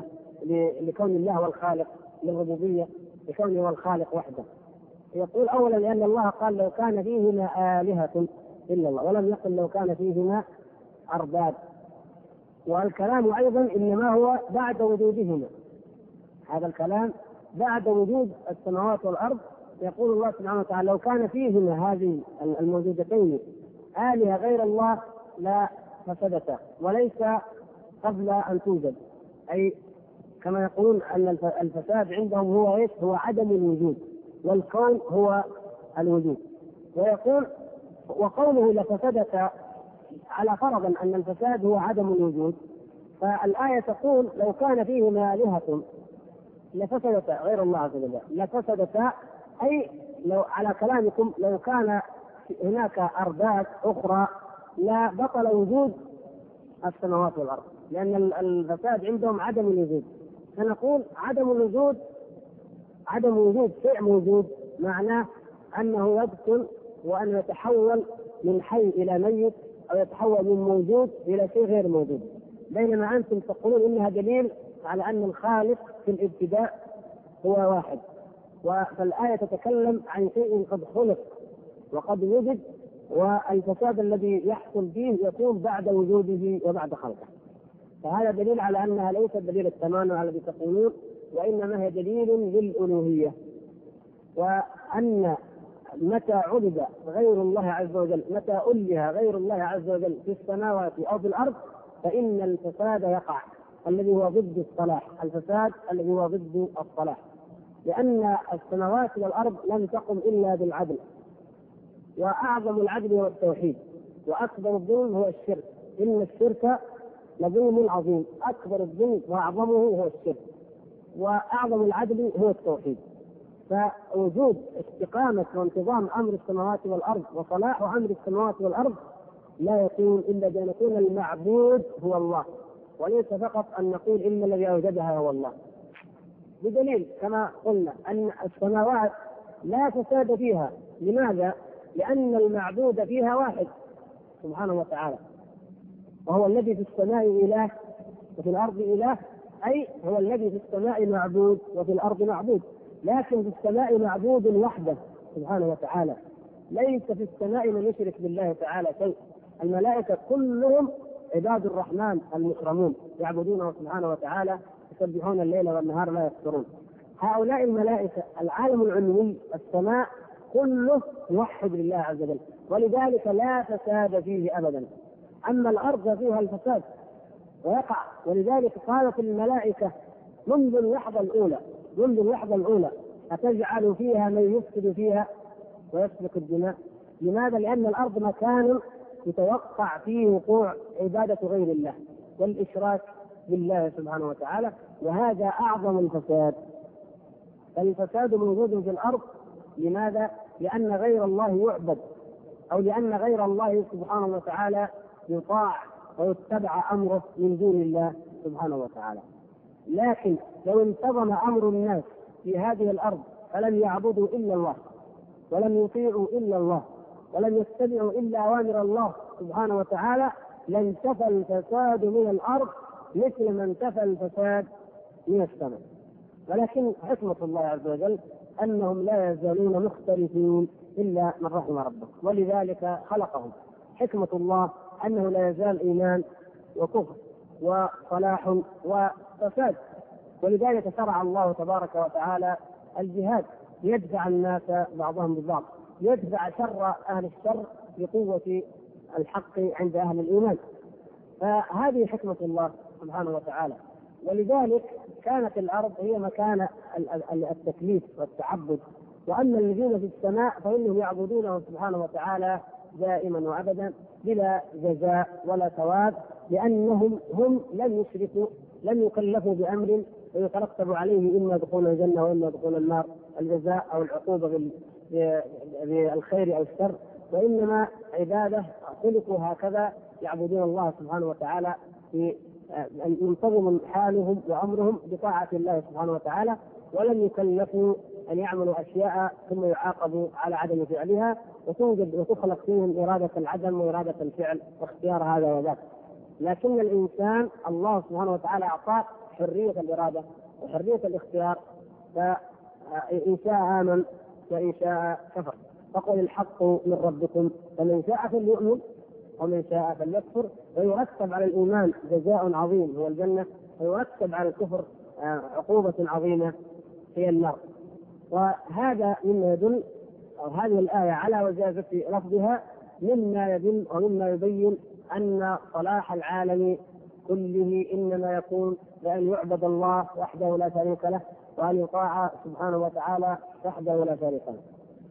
Speaker 1: لكون الله هو الخالق، للربوبية، لكونه هو الخالق وحده. يقول أولا لأن الله قال لو كان فيهما آلهة إلا الله، ولم يقل لو كان فيهما أرباب. والكلام أيضا إنما هو بعد وجودهما، هذا الكلام بعد وجود السماوات والأرض. يقول الله سبحانه وتعالى لو كان فيهما هذه الموجودتين آلهة غير الله لا فسدتا، وليس قبل أن توجد. أي كما يقولون أن الفساد عندهم هو إيش؟ هو عدم الوجود، والكون هو الوجود. ويقول وقوله لفسدتا على فرضا أن الفساد هو عدم الوجود، فالآية تقول لو كان فيهما آلهة لفسدتا غير الله عز وجل، لفسدتا أي لو على كلامكم لو كان هناك أرباب أخرى لا بطل وجود السماوات والأرض، لأن الفساد عندهم عدم الوجود. فنقول عدم الوجود، عدم وجود شيء موجود معناه أنه يبطل وأن يتحول من حي إلى ميت، أو يتحول من موجود إلى شيء غير موجود. بينما أنتم تقولون إنها دليل على أن الخالق في الابتداء هو واحد، فالآية تتكلم عن شيء قد خلق وقد وجد، والفساد الذي يحصل فيه يكون بعد وجوده وبعد خلقه. فهذا دليل على أنها ليست دليل التمانع الذي تقولون، وإنما هي دليل للألوهية، وأن متى عبد غير الله عز وجل، متى أله غير الله عز وجل في السماوات أو في الأرض، فإن الفساد يقع الذي هو ضد الصلاح، الفساد الذي هو ضد الصلاح. لأن السماوات والأرض لم تقم إلا بالعدل، وأعظم العدل هو التوحيد، وأكبر الظلم هو الشرك. إن الشرك لظلم عظيم، أكبر الظلم وأعظمه هو الشرك، وأعظم العدل هو التوحيد. فوجود استقامة وانتظام أمر السماوات والأرض وصلاح أمر السماوات والأرض لا يكون إلا بأن يكون المعبود هو الله، وليس فقط أن نقول إن الذي أوجدها هو الله. بدليل كما قلنا أن السماوات لا فساد فيها. لماذا؟ لأن المعبود فيها واحد سبحانه وتعالى، وهو الذي في السماء إله وفي الأرض إله، أي هو الذي في السماء معبود وفي الأرض معبود، لكن في السماء معبود وحده سبحانه وتعالى، ليس في السماء من يشرك بالله تعالى شيء. الملائكة كلهم عباد الرحمن المكرمون يعبدونه سبحانه وتعالى، يسبحون الليل والنهار لا يفترون. هؤلاء الملائكة العالم العلوي السماء كله يوحد لله عز وجل، ولذلك لا فساد فيه أبدا. أما الأرض فيها الفساد ويقع، ولذلك قالت الملائكة منذ اللحظة الأولى أتجعل فيها من يفسد فيها ويسفك الدماء؟ لماذا؟ لأن الأرض مكان يتوقع فيه وقوع عبادة غير الله والإشراك بالله سبحانه وتعالى، وهذا أعظم الفساد. فالفساد موجود في الأرض. لماذا؟ لأن غير الله يعبد، أو لأن غير الله سبحانه وتعالى يطاع ويتبع أمره من دون الله سبحانه وتعالى. لكن لو انتظم أمر الناس في هذه الأرض فلم يعبدوا إلا الله، ولم يطيعوا إلا الله، ولم يتبعوا إلا أوامر الله سبحانه وتعالى، لانتفى الفساد من الأرض مثل ما انتفى الفساد من السماء. ولكن حكمة الله عز وجل أنهم لا يزالون مختلفين إلا من رحم ربك، ولذلك خلقهم. حكمة الله أنه لا يزال إيمان وكفر وصلاح وفساد، ولذلك شرع الله تبارك وتعالى الجهاد يدفع الناس بعضهم ببعض، يدفع شر أهل الشر بقوة الحق عند أهل الإيمان. فهذه حكمة الله سبحانه وتعالى. ولذلك كانت الأرض هي مكان التكليف والتعبد، وأما الذين في السماء فإنهم يعبدونه سبحانه وتعالى دائما وأبدا بلا جزاء ولا ثواب، لأنهم لم يشركوا، لم يكلفوا بأمر ويترتب عليه إما دخول الجنة وإما دخول النار، الجزاء أو العقوبة بالخير أو الشر، وإنما عبادة خلقوا هكذا يعبدون الله سبحانه وتعالى في أن ينتظم حالهم وأمرهم بطاعة الله سبحانه وتعالى، ولم يكلفوا أن يعملوا أشياء ثم يعاقبوا على عدم فعلها، وتوجد وتخلق فيهم إرادة العدم وإرادة الفعل واختيار هذا وذاك. لكن الإنسان الله سبحانه وتعالى أعطاه حرية الإرادة وحرية الاختيار، فإن شاء آمن وإن شاء كفر. فقل الحق من ربكم فمن شاء فليؤمن ومن شاء فليكفر. ويرتب على الإيمان جزاء عظيم هو الجنة، ويرتب على الكفر عقوبة عظيمة هي النار. وهذا مما يدل، أو هذه الآية على وجازة لفظها، مما يدل ومما يبين أن صلاح العالم كله إنما يكون بأن يعبد الله وحده لا شريك له، وأن يطاع سبحانه وتعالى وحده لا شريك له.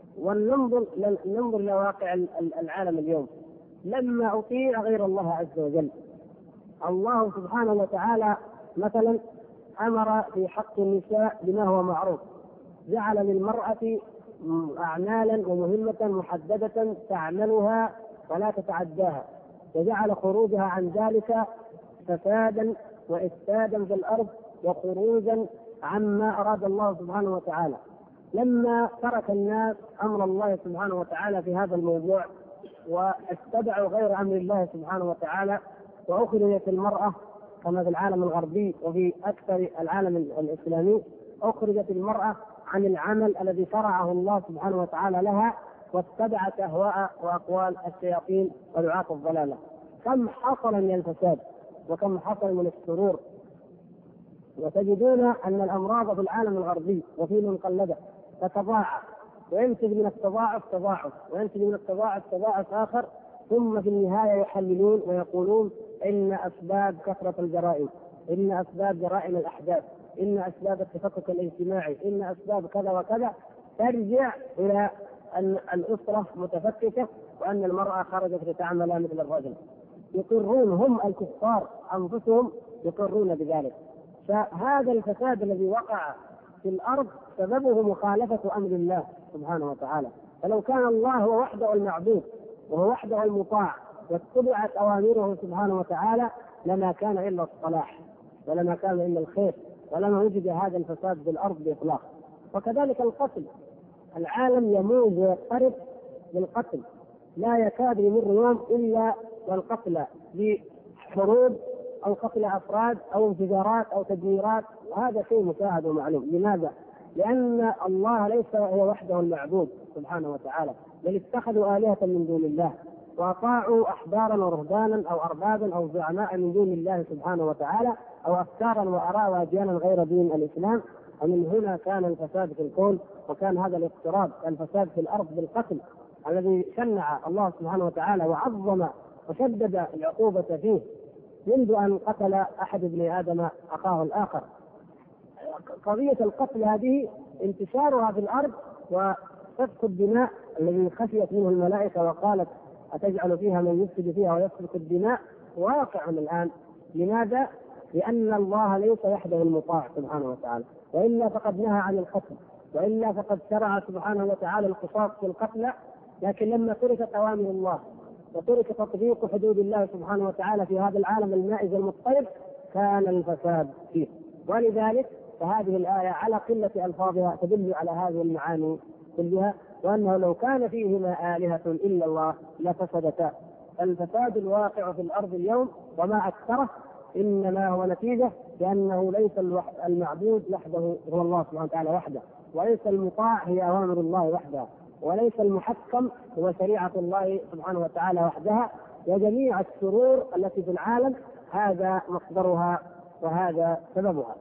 Speaker 1: وننظر إلى واقع العالم اليوم. لما أطيع غير الله عز وجل، الله سبحانه وتعالى مثلا أمر في حق النساء بما هو معروف، جعل للمرأة أعمالا ومهمة محددة تعملها ولا تتعداها، وجعل خروجها عن ذلك فسادا وإفسادا في الأرض وخروجا عما أراد الله سبحانه وتعالى. لما ترك الناس أمر الله سبحانه وتعالى في هذا الموضوع واتبعوا غير أمر الله سبحانه وتعالى، وأخرجت المرأة كما في العالم الغربي وفي أكثر العالم الإسلامي، أخرجت المرأة عن العمل الذي شرعه الله سبحانه وتعالى لها، واتبعت أهواء وأقوال الشياطين ودعاة الضلالة. كم حصل من الفساد وكم حصل من الشرور. وتجدون أن الأمراض في العالم الغربي وفي من قلده تتضاعف، وينتج من التضاعف تضاعف، وينتج من التضاعف تضاعف آخر، ثم في النهاية يحللون ويقولون إن أسباب كثرة الجرائم، إن أسباب جرائم الأحداث، إن أسباب التفكك الاجتماعي، إن أسباب كذا وكذا، ترجع إلى أن الأسرة متفككة وأن المرأة خرجت لتعمل مثل الرجل. يقرون هم الكفار أنفسهم يقرون بذلك. فهذا الفساد الذي وقع في الأرض سببه مخالفة أمر الله سبحانه وتعالى. فلو كان الله هو وحده المعبود وهو وحده المطاع واتبعت أوامره سبحانه وتعالى لما كان إلا الصلاح ولما كان إلا الخير، ولما وجد هذا الفساد في الأرض بإطلاق. وكذلك القتل، العالم يموج ويضطرب بالقتل، لا يكاد يمر يوم إلا والقتل بحروب أو قتل أفراد أو انفجارات أو تدميرات، وهذا شيء مشاهد ومعلوم. لماذا؟ لأن الله ليس هو وحده المعبود سبحانه وتعالى، بل اتخذوا آلهة من دون الله وأطاعوا أحبارا ورهبانا أو أربابا أو زعماء من دون الله سبحانه وتعالى، أو أفكارا وآراء وأديانا غير دين الإسلام. ومن هنا كان الفساد في الكون، وكان هذا الاضطراب الفساد في الأرض بالقتل الذي شنع الله سبحانه وتعالى وعظم وشدد العقوبة فيه منذ أن قتل أحد ابن آدم أخاه الآخر. قضية القتل هذه انتشارها في الأرض وسفك الدماء الذي خشيت منه الملائكة وقالت أتجعل فيها من يفسد فيها ويسفك الدماء واقع الآن. لماذا؟ لأن الله ليس وحده المطاع سبحانه وتعالى، وإلا فقد نهى عن القتل، وإلا فقد شرع سبحانه وتعالى القصاص في القتل. لكن لما تركت أوامر الله وترك تطبيق حدود الله سبحانه وتعالى في هذا العالم المائز المضطرب كان الفساد فيه. ولذلك فهذه الآية على قلة ألفاظها تدل على هذه المعاني كلها، وأنه لو كان فيهما آلهة إلا الله لفسدتا. الفساد الواقع في الأرض اليوم وما أكثره إنما هو نتيجة لأنه ليس المعبود وحده هو الله سبحانه وتعالى وحده، وليس المطاع هي أوامر الله وحدها، وليس المحكم هو شريعة الله سبحانه وتعالى وحدها. وجميع الشرور التي في العالم هذا مصدرها وهذا سببها.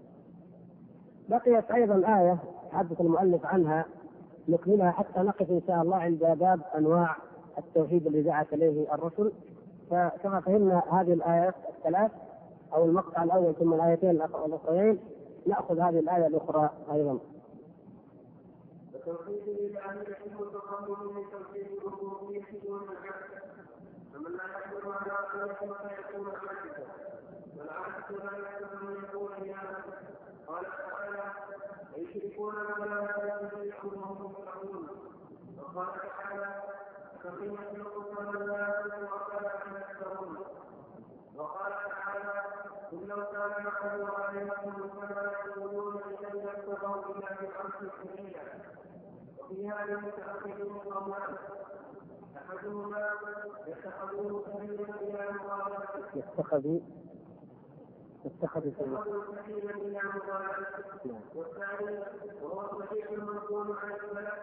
Speaker 1: بقيت أيضا آية تحدث المؤلف عنها نكملها حتى نقف إن شاء الله عند باب أنواع التوحيد الذي دعت إليه الرسل. فكما فهمنا هذه الآيات الثلاث أو المقطع الأول ثم الآيتين الأخرين، نأخذ هذه الآية الأخرى أيضا.
Speaker 2: وتوحيد الله يحب التقرب من توحيد الربوبية دون العبد، فمن لا يقدر على ذلك فيكون عاجزا، والعاجز لا يقدر ان يكون إلها. قال تعالى: يشركون بالله ويشركون وهم. وقال تعالى: فمن يخلق من لا يخلق ولا يذكرون. وقال تعالى: قل لو كان معه آلهة كما يقولون إذا لابتغوا إلى ذي العرش سبيلا. وفي هذا متأخرون قولان: أحدهما اتخذوه سبيلا إلى مقابلة
Speaker 1: اتخذوا سبيلا.
Speaker 2: والثاني وهو صحيح منقول عن السلف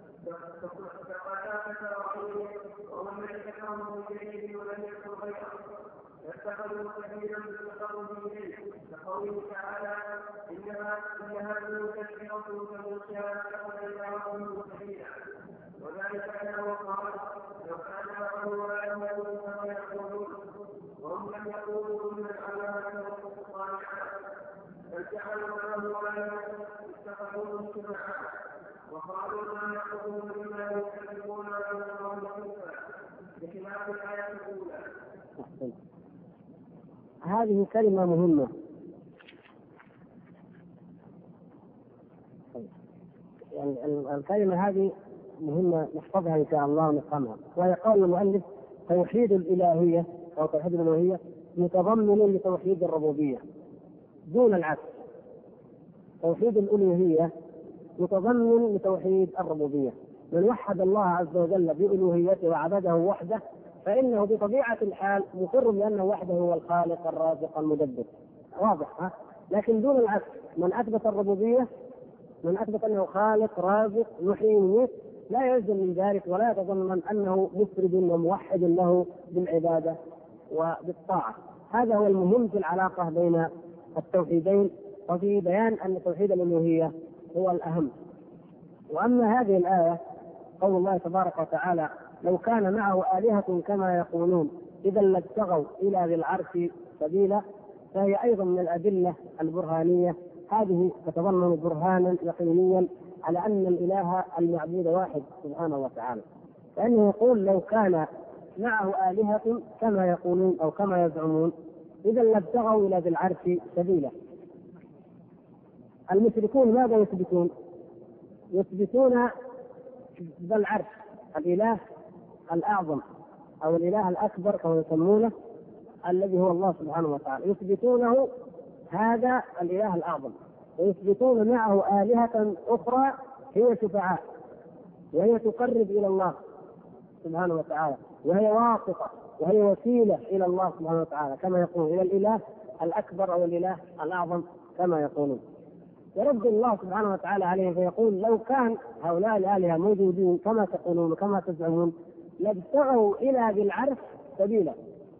Speaker 2: فقتادة وغيره ومن ذكرهم بجيد ولم يذكر غيره اتخذوا سبيلا بالتقرب اليه كقوله تعالى ان هذه تذكرة فمن شاء اتخذ الى ربه سبيلا. وذلك انه قال لو كان معه علامة كما يقولون وهم لم يقولوا ان العلامة الصالحة بل جعلوا معه علامة اتخذوه سمعا وقالوا ما يقولون الا يكذبون على الله موسى بخلاف الآية الأولى.
Speaker 1: هذه كلمة مهمة. يعني الكلمة هذه مهمة نحفظها إن شاء الله ونفهمها. وهي قول المؤلف توحيد الإلهية أو توحيد الألوهية متضمن لتوحيد الربوبية دون العكس. توحيد الألوهية متضمن لتوحيد الربوبية. من وحد الله عز وجل بألوهيته وعبده وحده فإنه بطبيعة الحال مقر بأنه وحده هو الخالق الرازق المدبر. واضح ها؟ لكن دون العكس، من أثبت الربوبية، من أثبت أنه خالق رازق يحيي ويميت، لا يلزم من ذلك ولا يتضمن أنه مفرد وموحد له بالعبادة وبالطاعة. هذا هو المهم في العلاقة بين التوحيدين وفي بيان أن توحيد الألوهية هو الأهم. وأما هذه الآية قول الله تبارك وتعالى لو كان معه آلهة كما يقولون إذا لابتغوا إلى ذي العرش سبيلا، فهي أيضا من الأدلة البرهانية. هذه تتضمن برهانا يقينيا على أن الإله المعبود واحد سبحانه وتعالى، لأنه يقول لو كان معه آلهة كما يقولون أو كما يزعمون إذا لابتغوا إلى ذي العرش سبيلا. المشركون ماذا يثبتون؟ يثبتون ذا العرش الإله الأعظم أو الإله الأكبر كما يسمونه الذي هو الله سبحانه وتعالى، يثبتونه هذا الإله الأعظم، ويثبتون معه آلهة أخرى هي شفعاء وهي تقرب إلى الله سبحانه وتعالى وهي واسطة وهي وسيلة إلى الله سبحانه وتعالى كما يقول إلى الإله الأكبر أو الإله الأعظم كما يقولون. يرد الله سبحانه وتعالى عليه فيقول لو كان هؤلاء الآلهة موجودين كما تقولون وكما تزعمون لابتغوا إلى ذي العرش سبيلا.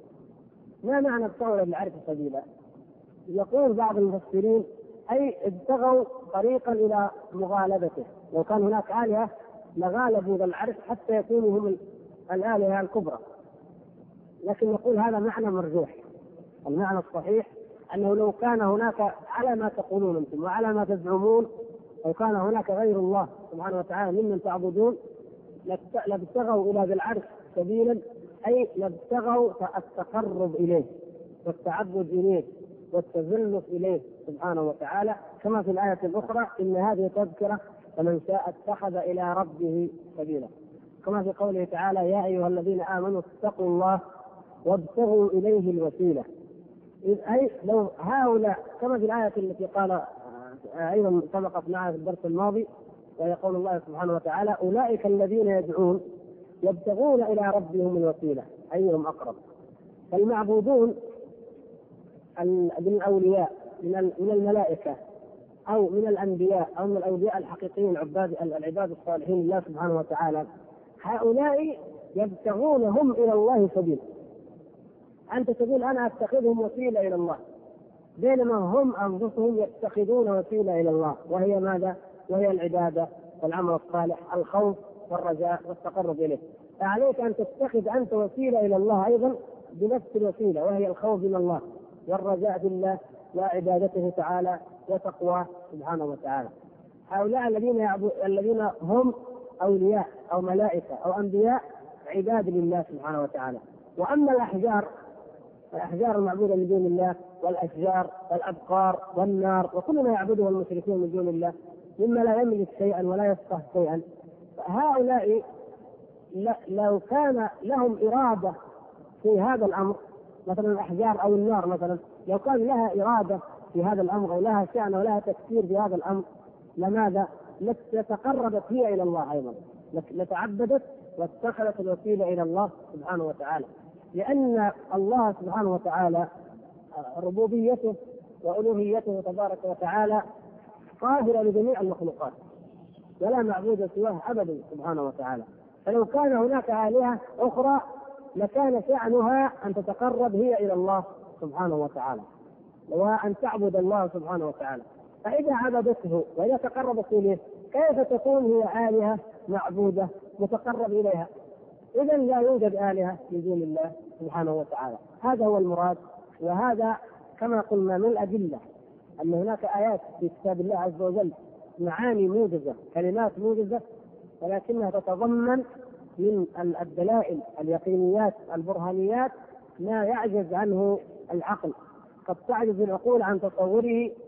Speaker 1: ما معنى ابتغوا إلى ذي العرش سبيلا؟ يقول بعض المفسرين أي ابتغوا طريقا إلى مغالبته. لو كان هناك آلهة لغالبوا ذا العرش حتى يكونوا هم الآلهة الكبرى. لكن نقول هذا معنى مرجوح. المعنى الصحيح أنه لو كان هناك على ما تقولون أنتم وعلى ما تزعمون، لو كان هناك غير الله سبحانه وتعالى ممن تعبدون لابتغوا إلى ذي العرش سبيلا، أي لابتغوا التقرب إليه والتعبد إليه والتزلف إليه سبحانه وتعالى، كما في الآية الأخرى إن هذه تذكرة فمن شاء اتخذ إلى ربه سبيلا، كما في قوله تعالى يا أيها الذين آمنوا اتقوا الله وابتغوا إليه الوسيلة. أي لو هؤلاء كما في الآية التي قال أيضا سبقت معنا في الدرس الماضي ويقول الله سبحانه وتعالى أولئك الذين يدعون يبتغون إلى ربهم الوسيلة أيهم أقرب. فالمعبودون من الأولياء من الملائكة أو من الأنبياء أو من الأولياء الحقيقيين العباد الصالحين لله سبحانه وتعالى، هؤلاء يبتغون هم إلى الله سبيل. أنت تقول أنا أتخذهم وسيلة إلى الله، بينما هم أنفسهم يتخذون وسيلة إلى الله، وهي ماذا؟ وهي العبادة والعمل الصالح، الخوف والرجاء والتقرب إليه. فعليك أن تتخذ أنت وسيلة إلى الله أيضا بنفس الوسيلة، وهي الخوف من الله والرجاء بالله وعبادته تعالى وتقواه سبحانه وتعالى. هؤلاء الذين هم أولياء أو ملائكة أو أنبياء عباد لله سبحانه وتعالى. وأما الأحجار المعبودة من دون الله والأشجار والأبقار والنار وكل ما يعبده المشركون من دون الله مما لا يملك شيئا ولا يفقه شيئا، هؤلاء لو كان لهم إرادة في هذا الأمر، مثلا الأحجار أو النار مثلا، لو كان لها إرادة في هذا الأمر أو لها شأن أو لها تفكير في هذا الأمر، لماذا؟ لتقربت هي إلى الله أيضا، لتعبدت واتخذت الوسيلة إلى الله سبحانه وتعالى، لأن الله سبحانه وتعالى ربوبيته وألوهيته تبارك وتعالى قاهرة لجميع المخلوقات ولا معبود سواه أبدا سبحانه وتعالى. فلو كان هناك آلهة أخرى لكان شأنها أن تتقرب هي إلى الله سبحانه وتعالى وأن تعبد الله سبحانه وتعالى. فإذا عبدته وإذا تقربت إليه كيف تكون هي آلهة معبودة متقرب إليها؟ إذا لا يوجد آلهة من دون الله سبحانه وتعالى. هذا هو المراد، وهذا كما قلنا من الأدلة أن هناك آيات في كتاب الله عز وجل معاني موجزة كلمات موجزة ولكنها تتضمن من الدلائل اليقينيات البرهانيات ما يعجز عنه العقل، قد تعجز العقول عن تصوره